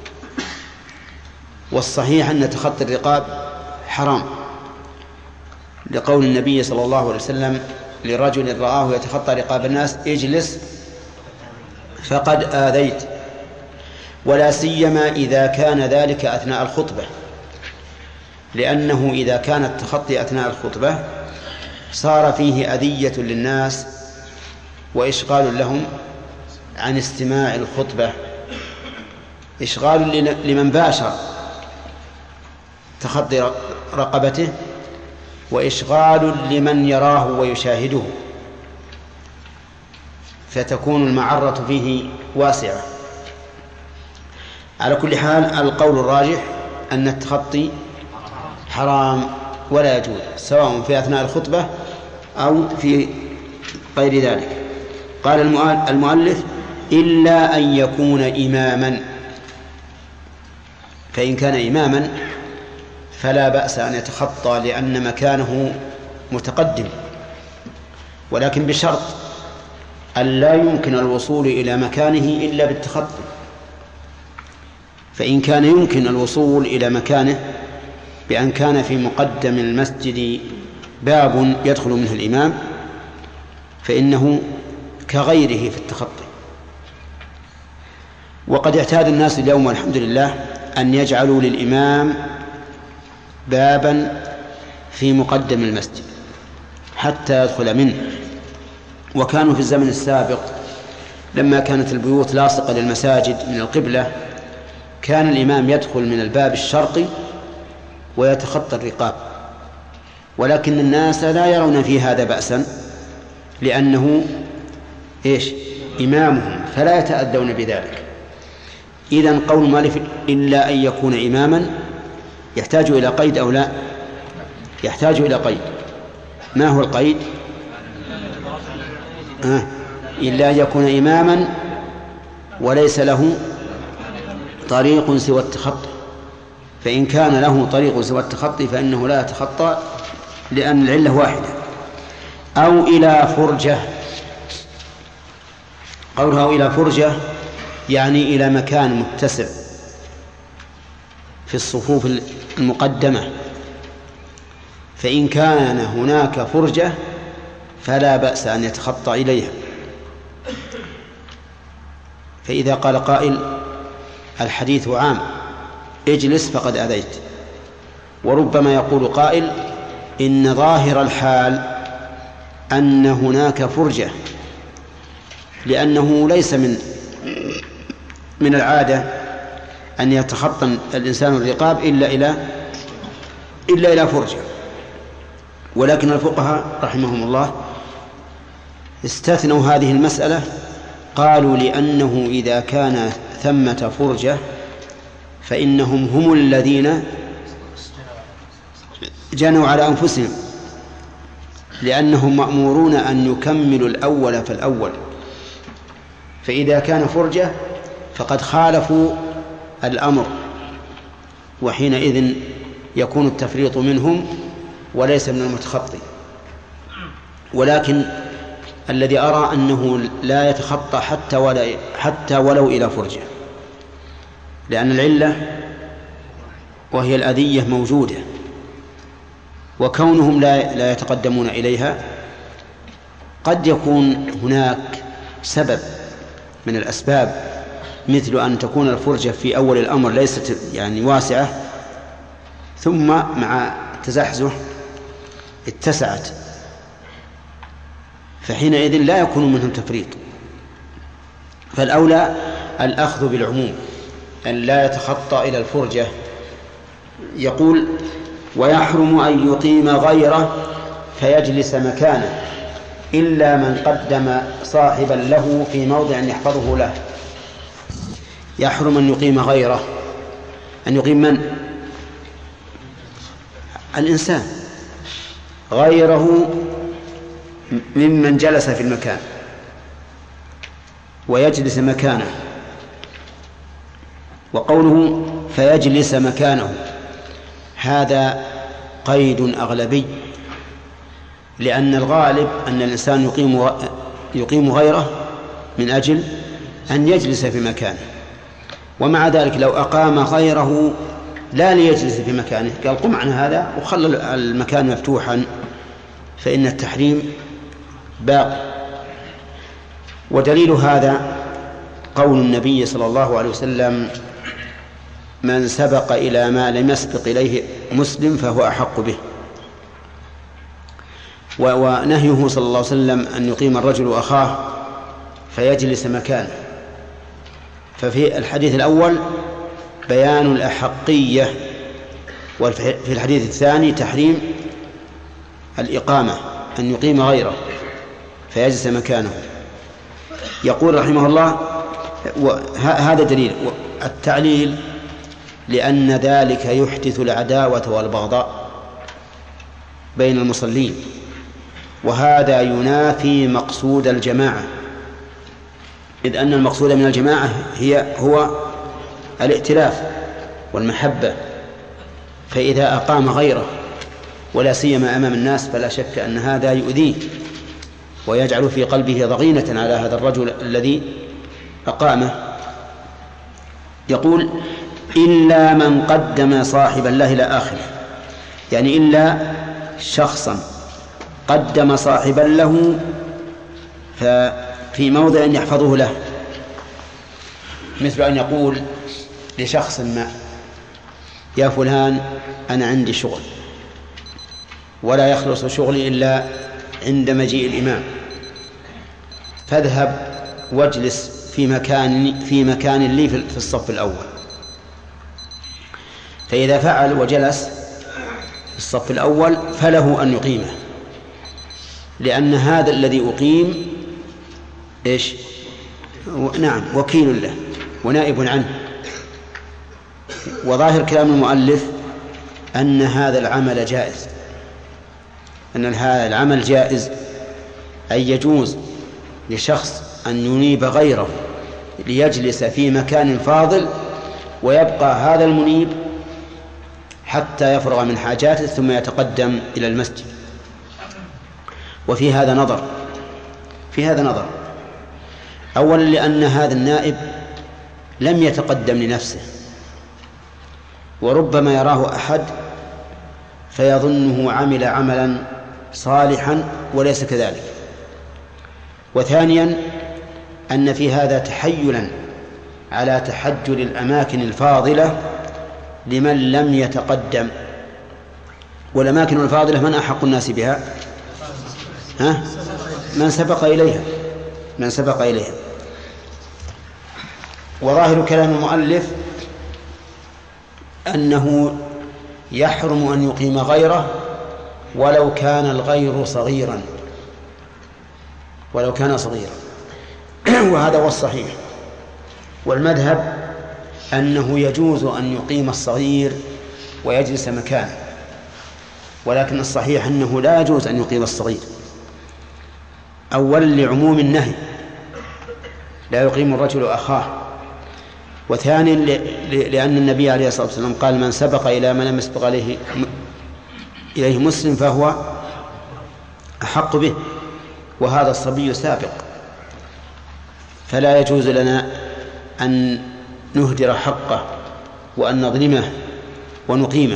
[SPEAKER 2] والصحيح أن تخطي الرقاب حرام، لقول النبي صلى الله عليه وسلم لرجل رآه يتخطى رقاب الناس: اجلس فقد آذيت. ولا سيما إذا كان ذلك أثناء الخطبة، لأنه إذا كان التخطي أثناء الخطبة صار فيه أذية للناس وإشغال لهم عن استماع الخطبة، إشغال لمن باشر تخطي رقبته، وإشغال لمن يراه ويشاهده، فتكون المعرة فيه واسعة. على كل حال القول الراجح أن التخطي حرام ولا يجوز، سواء في أثناء الخطبة أو في غير ذلك. قال المؤلف إلا أن يكون إماما، فإن كان إماما فلا بأس أن يتخطى لأن مكانه متقدم، ولكن بشرط أن لا يمكن الوصول إلى مكانه إلا بالتخطي. فإن كان يمكن الوصول إلى مكانه بأن كان في مقدم المسجد باب يدخل منه الإمام فإنه كغيره في التخطي. وقد اعتاد الناس اليوم والحمد لله أن يجعلوا للإمام بابا في مقدم المسجد حتى يدخل منه. وكانوا في الزمن السابق لما كانت البيوت لاصقة للمساجد من القبلة كان الإمام يدخل من الباب الشرقي ويتخطى الرقاب، ولكن الناس لا يرون في هذا بأسا لأنه إيش إمامهم فلا يتأذون بذلك. إذن قول مالك إلا أن يكون إماما يحتاج إلى قيد أو لا؟ يحتاج إلى قيد. ما هو القيد؟ آه. إلا أن يكون إماما وليس له طريق سوى التخطي، فإن كان له طريق سوى التخطي فإنه لا يتخطى لأن العلة واحدة. أو إلى فرجة، قولها إلى فرجة يعني إلى مكان متسع في الصفوف المقدمة، فإن كان هناك فرجة فلا بأس أن يتخطى إليها. فإذا قال قائل الحديث عام اجلس فقد أذيت، وربما يقول قائل إن ظاهر الحال أن هناك فرجة لأنه ليس من من العادة أن يتخطى الإنسان الرقاب إلا إلى إلا إلى فرجة. ولكن الفقهاء رحمهم الله استثنوا هذه المسألة، قالوا لأنه إذا كان ثمة فرجة فإنهم هم الذين جنوا على أنفسهم، لأنهم مأمورون أن يكملوا الأول فالأول، فإذا كان فرجة فقد خالفوا الأمر، وحينئذ يكون التفريط منهم وليس من المتخطي. ولكن الذي أرى أنه لا يتخطى حتى ولا حتى ولو إلى فرجة، لأن العلة وهي الأذية موجودة، وكونهم لا لا يتقدمون إليها قد يكون هناك سبب من الأسباب، مثل أن تكون الفرجة في أول الأمر ليست يعني واسعة، ثم مع تزحزح اتسعت، فحينئذ لا يكون منهم تفريط. فالأولى الأخذ بالعموم أن لا يتخطى إلى الفرجة. يقول ويحرم أن يقيم غيره فيجلس مكانه إلا من قدم صاحبا له في موضع يحفظه له. يحرم أن يقيم غيره، أن يقيم من؟ الإنسان غيره ممن جلس في المكان ويجلس مكانه. وقوله فيجلس مكانه هذا قيد أغلبي، لأن الغالب أن الإنسان يقيم يقيم غيره من أجل أن يجلس في مكانه، ومع ذلك لو أقام غيره لا ليجلس في مكانه قال قم عن هذا وخلى المكان مفتوحا فإن التحريم باق. ودليل هذا قول النبي صلى الله عليه وسلم من سبق إلى ما لم يسبق إليه مسلم فهو أحق به. ونهيه صلى الله عليه وسلم أن يقيم الرجل أخاه فيجلس مكانه. ففي الحديث الأول بيان الأحقية، وفي الحديث الثاني تحريم الإقامة أن يقيم غيره فيجلس مكانه. يقول رحمه الله هذا دليل. التعليل لأن ذلك يحدث العداوة والبغضاء بين المصلين، وهذا ينافي مقصود الجماعة، إذ أن المقصود من الجماعة هي هو الائتلاف والمحبة. فإذا أقام غيره ولا سيما أمام الناس فلا شك أن هذا يؤذيه ويجعل في قلبه ضغينة على هذا الرجل الذي أقامه. يقول إلا من قدم صاحب الله إلى آخره، يعني إلا شخصا قدم صاحبا له ففي موضع يحفظه له، مثل أن يقول لشخص ما يا فلان أنا عندي شغل ولا يخلص شغلي إلا عند مجيء الإمام، فاذهب واجلس في مكان في مكان لي في الصف الأول. فإذا فعل وجلس في الصف الأول فله أن يقيمه، لأن هذا الذي أقيم إيش؟ نعم وكيل له ونائب عنه. وظاهر كلام المؤلف أن هذا العمل جائز، أن هذا العمل جائز، أي يجوز لشخص أن ينيب غيره ليجلس في مكان فاضل ويبقى هذا المنيب حتى يفرغ من حاجاته ثم يتقدم إلى المسجد. وفي هذا نظر في هذا نظر أولا لأن هذا النائب لم يتقدم لنفسه، وربما يراه أحد فيظنه عمل عملا صالحا وليس كذلك. وثانيا أن في هذا تحيلا على تحجر الأماكن الفاضلة لمن لم يتقدم. والأماكن الفاضلة من أحق الناس بها؟ ها؟ من سبق إليها من سبق إليها. وظاهر كلام المؤلف أنه يحرم أن يقيم غيره ولو كان الغير صغيرا ولو كان صغيرا وهذا هو الصحيح. والمذهب أنه يجوز أن يقيم الصغير ويجلس مكانه، ولكن الصحيح أنه لا يجوز أن يقيم الصغير، أولا لعموم النهي لا يقيم الرجل أخاه، وثانيا لأن النبي عليه الصلاة والسلام قال من سبق إلى من لم يسبق عليه إليه مسلم فهو أحق به، وهذا الصبي سابق، فلا يجوز لنا أن نهدر حقه وأن نظلمه ونقيمه.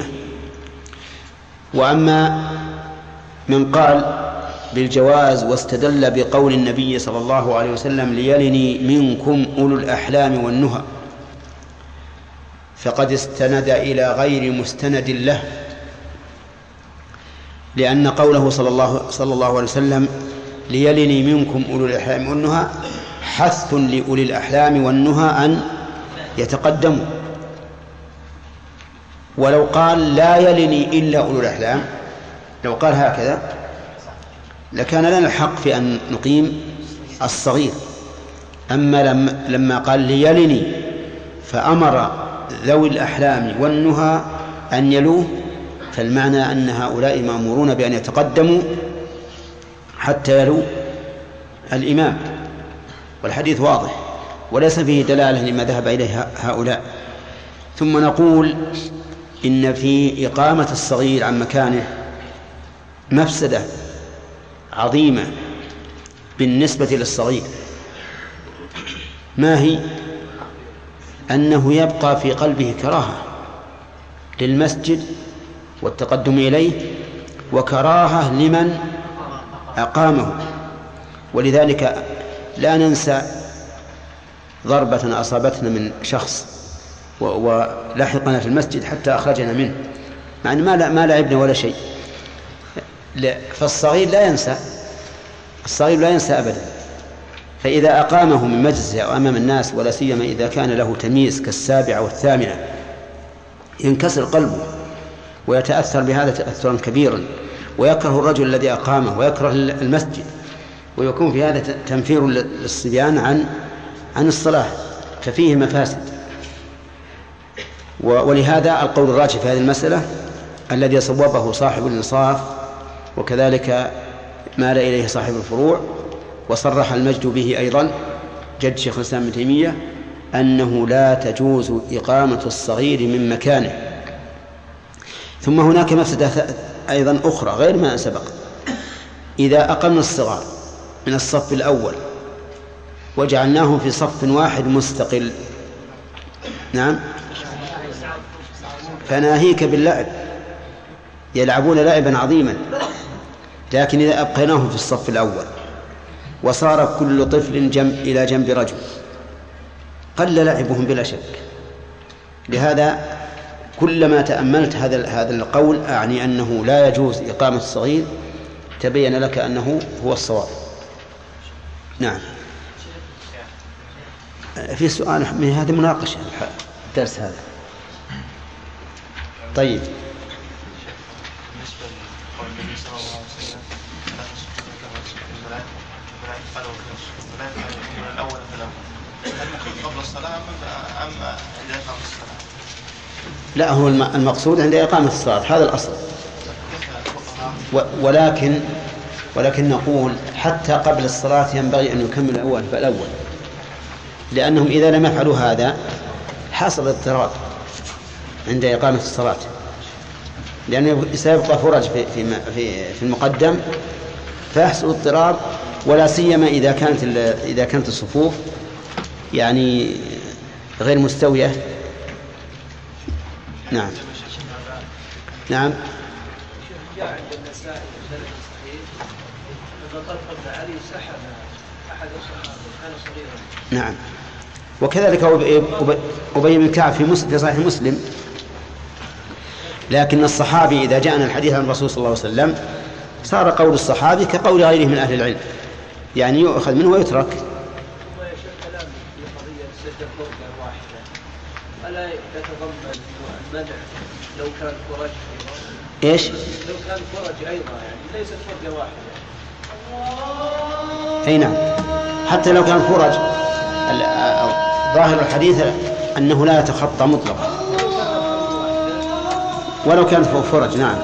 [SPEAKER 2] وأما من قال بالجواز واستدل بقول النبي صلى الله عليه وسلم ليلني منكم أولو الأحلام والنهى فقد استند إلى غير مستند له، لأن قوله صلى الله, صلى الله عليه وسلم ليلني منكم أولو الأحلام والنهى حث لأولي الأحلام والنهى أن يتقدموا. ولو قال لا يلني إلا أولو الأحلام، لو قال هكذا لكان لنا الحق في أن نقيم الصغير. أما لما قال ليلني فأمر ذوي الأحلام والنهى أن يلوه، فالمعنى أن هؤلاء مأمورون بأن يتقدموا حتى يلو الإمام، والحديث واضح وليس فيه دلالة لما ذهب إليه هؤلاء. ثم نقول إن في إقامة الصغير عن مكانه مفسدة عظيمة بالنسبة للصغير. ما هي؟ أنه يبقى في قلبه كراهة للمسجد والتقدم إليه وكراهة لمن أقامه. ولذلك لا ننسى ضربة أصابتنا من شخص ولحقنا في المسجد حتى أخرجنا منه، مع أن ما ما لعبنا ولا شيء. فالصغير لا ينسى الصغير لا ينسى أبدا. فإذا أقامه من مجلسه أو أمام الناس، ولا سيما إذا كان له تمييز كالسابعة والثامنة، ينكسر قلبه ويتأثر بهذا تأثرا كبيرا، ويكره الرجل الذي أقامه ويكره المسجد، ويكون في هذا تنفير للصبيان عن عن الصلاة، ففيه مفاسد. ولهذا القول الراجح في هذه المسألة الذي صوبه صاحب الإنصاف وكذلك مال إليه صاحب الفروع وصرح المجد به أيضا جد شيخ الإسلام ابن تيمية أنه لا تجوز إقامة الصغير من مكانه. ثم هناك مفسدة أيضا أخرى غير ما سبق. إذا أقمنا الصغار من الصف الأول وجعلناهم في صف واحد مستقل، نعم، فناهيك باللعب، يلعبون لعبا عظيما. لكن إذا أبقيناهم في الصف الأول وصار كل طفل جنب إلى جنب رجل قل لعبهم بلا شك. لهذا كلما تأملت هذا هذا القول أعني أنه لا يجوز إقامة الصغير تبين لك أنه هو الصواب. نعم. في سؤال من هذا مناقشة الدرس هذا. طيب.
[SPEAKER 9] بالنسبة لقول النبي صلى الله عليه وسلم لا تصفوا كما الملائكة من الأول في الأول، هل نقول قبل الصلاة أم عند إقامة الصلاة؟
[SPEAKER 2] لا، هو المقصود عند إقامة الصلاة، هذا الأصل. ولكن ولكن نقول حتى قبل الصلاة ينبغي أن يكمل الأول فالأول، لأنهم إذا لم يفعلوا هذا حصل اضطراب عند إقامة الصلاة، لأنه سيبقى فرج في في في المقدم فيحصل اضطراب، ولا سيما إذا كانت إذا كانت الصفوف يعني غير مستوية. نعم نعم. نعم. وكذلك أبي بن كعب في في صحيح مسلم. لكن الصحابي إذا جاءنا الحديث عن الرسول صلى الله عليه وسلم صار قول الصحابي كقول غيره من أهل العلم، يعني يؤخذ منه ويترك.
[SPEAKER 7] ألا يتضمن المنع لو كان فرج
[SPEAKER 2] إيش؟
[SPEAKER 7] لو كان فرج أيضا، يعني ليست فرجة واحدة.
[SPEAKER 2] أي نعم، حتى لو كان فرج ظاهر الحديث أنه لا يتخطى مطلقا ولو كان فرج. نعم.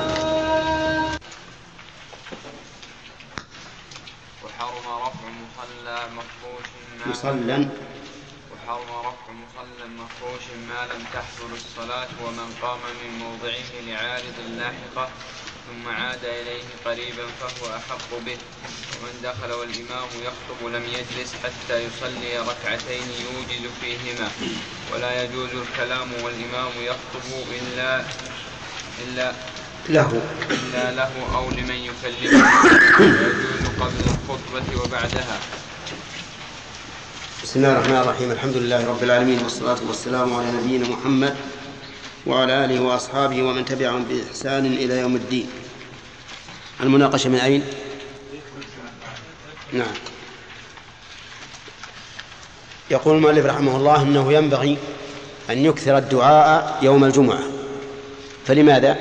[SPEAKER 10] وحرم رفع مصلى مفروش
[SPEAKER 2] مصلى
[SPEAKER 10] وحرم رفع مصلى مفروش ما لم تحضر الصلاة ومن قام من موضعه لعارض لاحقة ثم عاد إليه قريبا فهو أحق به. ومن دخل والإمام يخطب لم يجلس حتى يصلي ركعتين يوجد فيهما، ولا يجوز الكلام والإمام يخطب إلا إلا
[SPEAKER 2] له
[SPEAKER 10] إلا له أو لمن يكلمه، ويجوز قبل الخطبة وبعدها.
[SPEAKER 2] بسم الله الرحمن الرحيم. الحمد لله رب العالمين، والصلاة والسلام على نبينا محمد وعلى آله وأصحابه ومن تبعهم بإحسان إلى يوم الدين. المناقشة من أين؟ نعم. يقول المؤلف رحمه الله إنه ينبغي أن يكثر الدعاء يوم الجمعة. فلماذا؟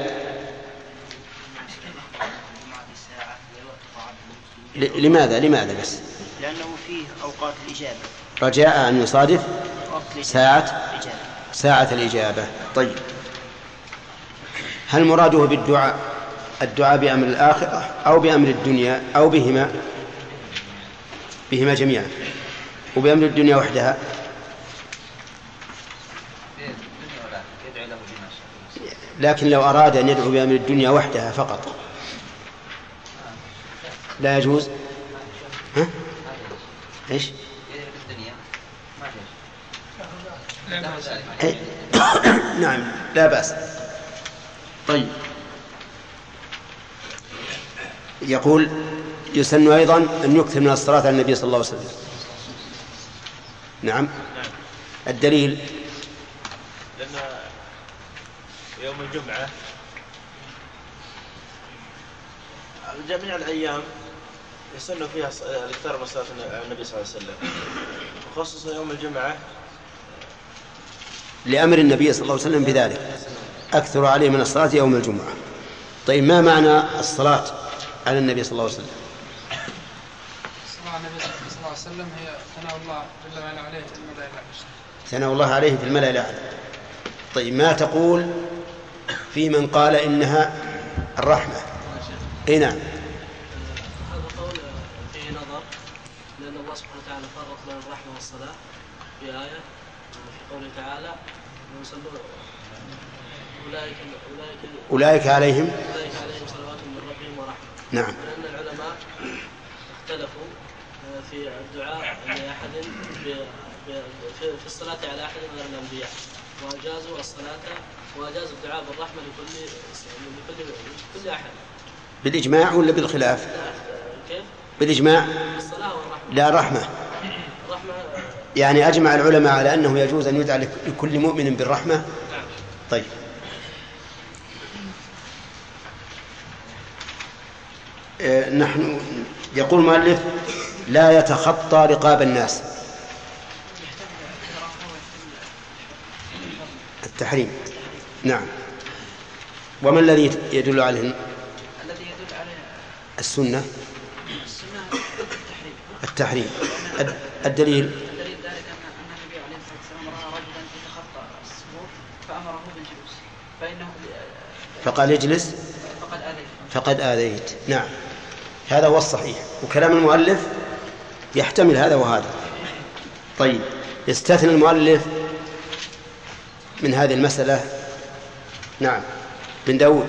[SPEAKER 2] لماذا لماذا بس؟
[SPEAKER 14] لأنه فيه أوقات الإجابة،
[SPEAKER 2] رجاء أن يصادف ساعة ساعة الإجابة. طيب، هل مراده بالدعاء الدعاء بأمر الآخرة أو بأمر الدنيا أو بهما بهما جميعا؟ وبأمر الدنيا وحدها؟ لكن لو أراد أن يدعو بأمر الدنيا وحدها فقط لا يجوز. ها؟ إيش؟ نعم لا بأس. طيب، يقول يسن أيضا أن يكثر من الصلاة على النبي صلى الله عليه وسلم. نعم. الدليل
[SPEAKER 9] لأن يوم الجمعة جميع الأيام يسن فيها الإكثار من صلاة النبي صلى الله عليه وسلم، وخصوصا يوم الجمعة
[SPEAKER 2] لأمر النبي صلى الله عليه وسلم بذلك، أكثر عليه من الصلاة يوم الجمعة. طيب، ما معنى الصلاة على النبي صلى الله عليه وسلم؟
[SPEAKER 8] الصلاة على النبي صلى الله عليه وسلم هي ثناء الله جل وعلا عليه في الملأ الأعلى.
[SPEAKER 2] ثناء الله عليه في الملأ الأعلى. طيب ما تقول في من قال إنها الرحمة؟ اي نعم.
[SPEAKER 15] هذا قول فيه نظر، لأن الله سبحانه وتعالى فرق بين الرحمة والصلاة في آية في قوله تعالى يصلون أولئك أولئك
[SPEAKER 2] أولئك عليهم
[SPEAKER 15] أولئك عليهم صلوات من ربهم ورحمة.
[SPEAKER 2] نعم.
[SPEAKER 15] لأن العلماء اختلفوا في الدعاء لأحد في الصلاة على أحد غير الأنبياء، وأجازوا الصلاة وأجازوا الدعاء بالرحمة لكل لكل كل أحد.
[SPEAKER 2] بالإجماع ولا بالخلاف؟
[SPEAKER 15] كيف؟
[SPEAKER 2] بالإجماع.
[SPEAKER 15] الصلاة والرحمة.
[SPEAKER 2] لا الرحمة.
[SPEAKER 15] الرحمة.
[SPEAKER 2] يعني أجمع العلماء على أنه يجوز أن يدعى لكل مؤمن بالرحمة.
[SPEAKER 15] نعم.
[SPEAKER 2] طيب. آه نحن يقول المؤلف لا يتخطى رقاب الناس. التحريم. نعم. وما الذي يدل عليه؟
[SPEAKER 13] الذي يدل عليه
[SPEAKER 2] السنة.
[SPEAKER 13] السنة
[SPEAKER 2] التحريم.
[SPEAKER 13] التحريم.
[SPEAKER 2] الدليل.
[SPEAKER 13] الدليل ذلك أن النبي عليه الصلاة والسلام رأى رجلا يتخطى الصفوف فأمره بالجلوس فإنه
[SPEAKER 2] فقال يجلس
[SPEAKER 13] فقد آذيت.
[SPEAKER 2] فقد آذيت. نعم، هذا هو الصحيح، وكلام المؤلف يحتمل هذا وهذا. طيب، يستثني المؤلف من هذه المسألة. نعم، بن داود.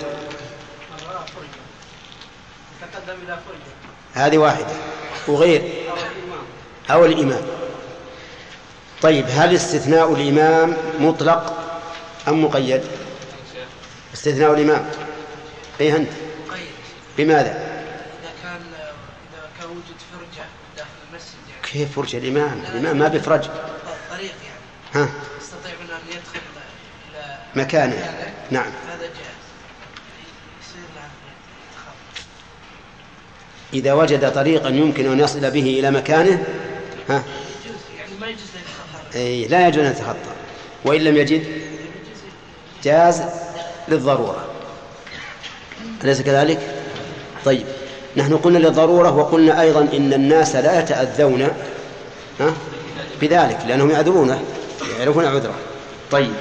[SPEAKER 8] تقدم إلى فرجة.
[SPEAKER 2] هذه واحدة. وغير أو الإمام. طيب، هل استثناء الإمام مطلق أم مقيد؟ استثناء الإمام أي أنت
[SPEAKER 13] مقيد.
[SPEAKER 2] بماذا؟
[SPEAKER 13] إذا كان إذا كان وجد فرجة داخل المسجد يعني.
[SPEAKER 2] كيف فرجة الإمام؟ الإمام ما بفرج.
[SPEAKER 13] طريق يعني.
[SPEAKER 2] ها.
[SPEAKER 13] يستطيع أن يدخل إلى
[SPEAKER 2] مكانه. نعم.
[SPEAKER 13] هذا جائز. يصير له تخطى.
[SPEAKER 2] إذا وجد طريقا يمكن أن يصل به إلى مكانه ها.
[SPEAKER 13] يجوز يعني ما يجوز أن يتخطى.
[SPEAKER 2] أي لا يجوز أن يتخطى، وإن لم يجد جاز للضرورة، أليس كذلك؟ طيب، نحن قلنا للضرورة، وقلنا أيضا إن الناس لا يتأذون ها بذلك لأنهم يعذرونه، يعرفون عذره. طيب،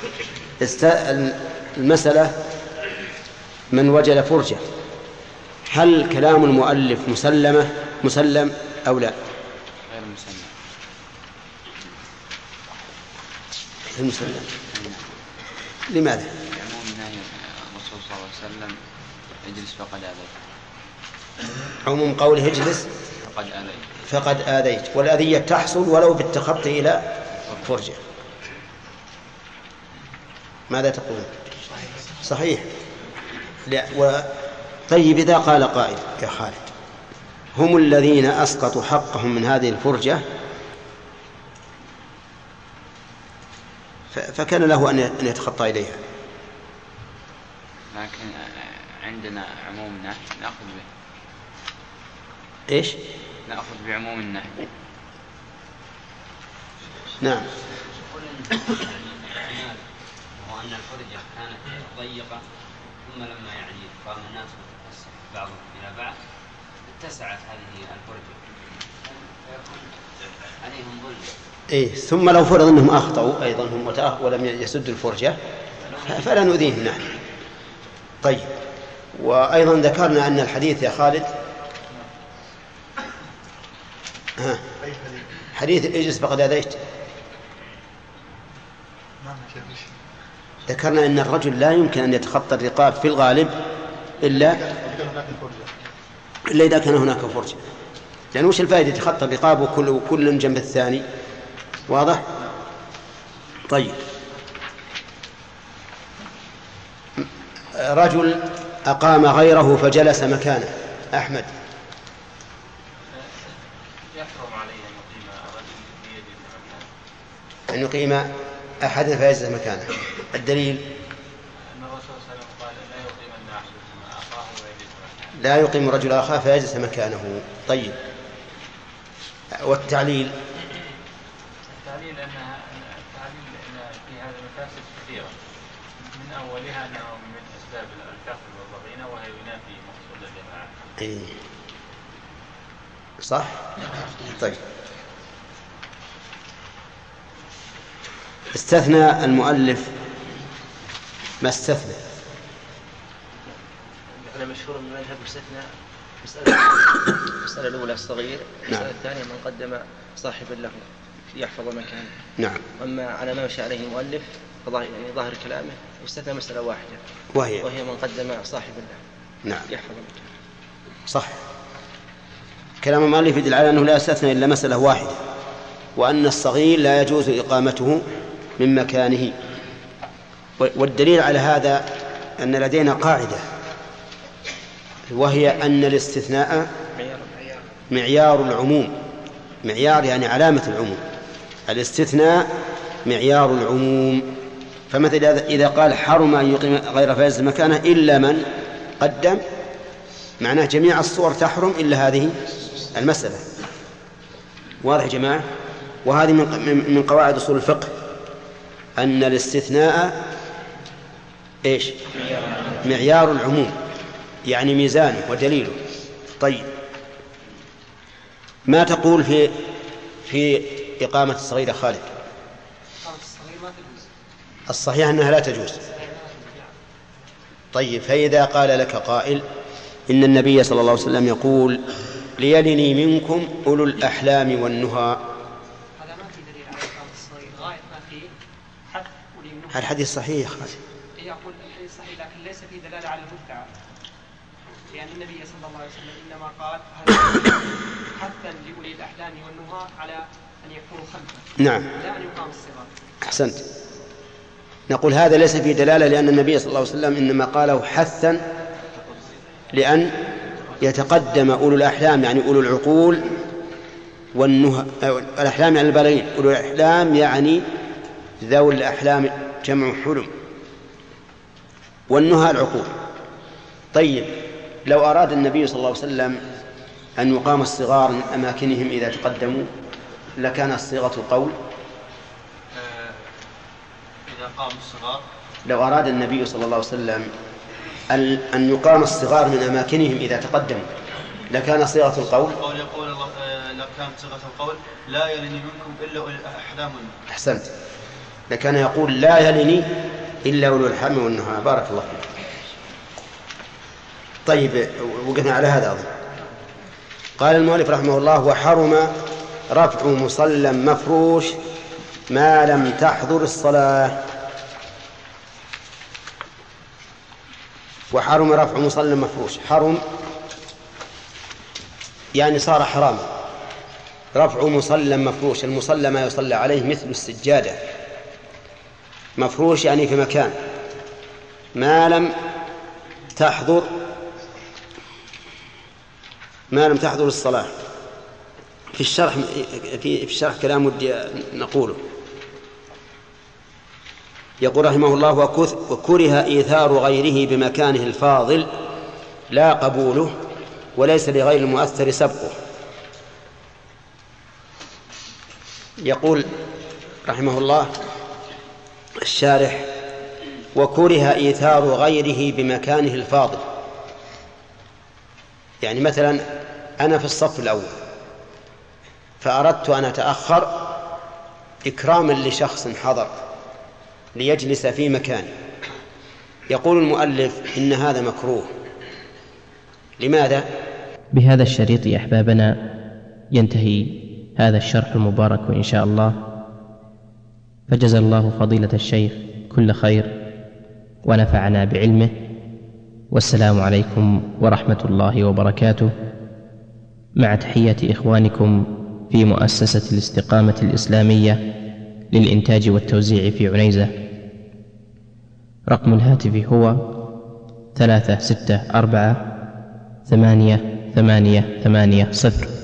[SPEAKER 2] المسألة من وجد فرجة، هل كلام المؤلف مسلمة مسلم أو لا؟
[SPEAKER 10] غير مسلم.
[SPEAKER 2] غير مسلم. لماذا؟
[SPEAKER 10] عموم نهي الرسول صلى الله عليه وسلم اجلس فقد آذيت.
[SPEAKER 2] عموم قوله اجلس
[SPEAKER 10] فقد آذيت.
[SPEAKER 2] فقد آذيت، والأذية تحصل ولو بالتخطي إلى فرجة. ماذا تقول؟ صحيح. لا. و... طيب، إذا قال قائل يا خالد هم الذين أسقطوا حقهم من هذه الفرجة، ف... فكان له أن يتخطى إليها،
[SPEAKER 10] لكن عندنا عموم النهي نأخذ به.
[SPEAKER 2] إيش؟
[SPEAKER 10] نأخذ بعموم النهي.
[SPEAKER 2] نعم.
[SPEAKER 16] وأن الفرجة كانت ضيقة، ثم لما يعني قام الناس بعضهم إلى بعض اتسعت هذه الفرجة عليهم ظلم.
[SPEAKER 2] إيه، ثم لو فرض أنهم أخطأوا أيضا هم ولم يسدوا الفرجة فلا نؤذيهم نحن. طيب، وأيضا ذكرنا أن الحديث يا خالد ها حديث اجلس فقد آذيت، ذكرنا أن الرجل لا يمكن أن يتخطى الرقاب في الغالب إلا إلا إذا كان هناك فرجة، لأن وش الفائدة يتخطى الرقاب وكل وكل جنب الثاني؟ واضح؟ طيب، رجل أقام غيره فجلس مكانه. أحمد.
[SPEAKER 17] يحرم عليه أن يقيم رجل بيده مكانه.
[SPEAKER 2] أن يقيم أحد فيجلس مكانه. الدليل
[SPEAKER 17] أن الرسول صلى الله عليه وسلم قال لا يقيمن أحدكم أخاه ويجلس مكانه.
[SPEAKER 2] لا يقيم رجل أخاه فيجلس مكانه. طيب، والتعليل؟
[SPEAKER 17] التعليل أن التعليل أن في هذا مفاسد كثيرة، من أولها أنه من أسباب الكفر والضغينة وهي ينافي مقصود الجماعة.
[SPEAKER 2] إيه. صح؟ طيب، استثنى المؤلف ما استثنى.
[SPEAKER 5] أنا مشهور من مذهب استثنى مسألة المسألة الأولى الصغير، المسألة الثانية من قدم صاحبا له يحفظ مكانه.
[SPEAKER 2] نعم.
[SPEAKER 5] أما على ما مشى عليه المؤلف يعني ظاهر كلامه يستثنى مسألة واحدة
[SPEAKER 2] وهي
[SPEAKER 5] وهي من قدم صاحبا له
[SPEAKER 2] نعم
[SPEAKER 5] يحفظ مكانه.
[SPEAKER 2] صح. كلام المؤلف يدل على أنه لا يستثنى إلا مسألة واحدة، وأن الصغير لا يجوز إقامته من مكانه. والدليل على هذا أن لدينا قاعدة وهي أن الاستثناء معيار العموم، معيار يعني علامة العموم. الاستثناء معيار العموم. فمثلا إذا قال حرم أن يقيم غير فائز مكانه إلا من قدم، معناه جميع الصور تحرم إلا هذه المسألة. واضح يا جماعة؟ وهذه من قواعد أصول الفقه أن الاستثناء إيش؟ معيار العموم، يعني ميزانه ودليله. طيب، ما تقول في في إقامة الصغيرة خالد؟ الصحيح أنها لا تجوز. طيب، فإذا قال لك قائل إن النبي صلى الله عليه وسلم يقول ليلني منكم أولو الأحلام والنهى،
[SPEAKER 18] هذا ما في دليل على إقامة الصغير، غاية ما في حث ولي.
[SPEAKER 2] الحديث صحيح.
[SPEAKER 18] يقول الحديث صحيح لكن ليس في دلالة على المدعى، لأن النبي صلى الله عليه وسلم إنما قال حثا لأولي الأحلام والنهى على أن يكونوا خلفه،
[SPEAKER 2] نعم،
[SPEAKER 18] لا أن يقام الصغار.
[SPEAKER 2] أحسنت. نقول هذا ليس في دلالة، لأن النبي صلى الله عليه وسلم إنما قاله حثا لأن يتقدم أولو الأحلام يعني أولو العقول والنهى. الأحلام يعني البالغين، أولو الأحلام يعني ذوي الأحلام جمع حلم، والنهى العقول. طيب، لو أراد النبي صلى الله عليه وسلم أن يقام الصغار من أماكنهم إذا تقدموا لكان صيغة القول
[SPEAKER 3] إذا قام الصغار.
[SPEAKER 2] لو أراد النبي صلى الله عليه وسلم أن يقام الصغار من أماكنهم إذا تقدموا لكان صيغة القول.
[SPEAKER 3] قول يقول الله لو كانت صيغة القول لا يلني منكم إلا أولي الأحلام والنهى.
[SPEAKER 2] أحسنت، لكان يقول لا يلني إلا أولي الأحلام والنهى. بارك الله فيك. طيب، وقفنا على هذا أظن. قال المؤلف رحمه الله: وحرم رفع مصلى مفروش ما لم تحضر الصلاة. وحرم رفع مصلى مفروش، حرم يعني صار حراما. رفع مصلى مفروش، المصلى ما يصلى عليه مثل السجادة، مفروش يعني في مكان، ما لم تحضر ما لم تحضر الصلاة. في الشرح في في الشرح كلام ودي نقوله. يقول رحمه الله: وكره إيثار غيره بمكانه الفاضل لا قبوله، وليس لغير المؤثر سبقه. يقول رحمه الله الشارح: وكره إيثار غيره بمكانه الفاضل. يعني مثلا أنا في الصف الأول فأردت أن أتأخر إكراما لشخص حضر ليجلس في مكاني. يقول المؤلف إن هذا مكروه. لماذا؟
[SPEAKER 1] بهذا الشريط يا أحبابنا ينتهي هذا الشرح المبارك إن شاء الله، فجزا الله فضيلة الشيخ كل خير ونفعنا بعلمه، والسلام عليكم ورحمة الله وبركاته، مع تحيات إخوانكم في مؤسسة الاستقامة الإسلامية للإنتاج والتوزيع في عنيزة. رقم الهاتف هو ثلاثة ستة أربعة ثمانية ثمانية ثمانية صفر.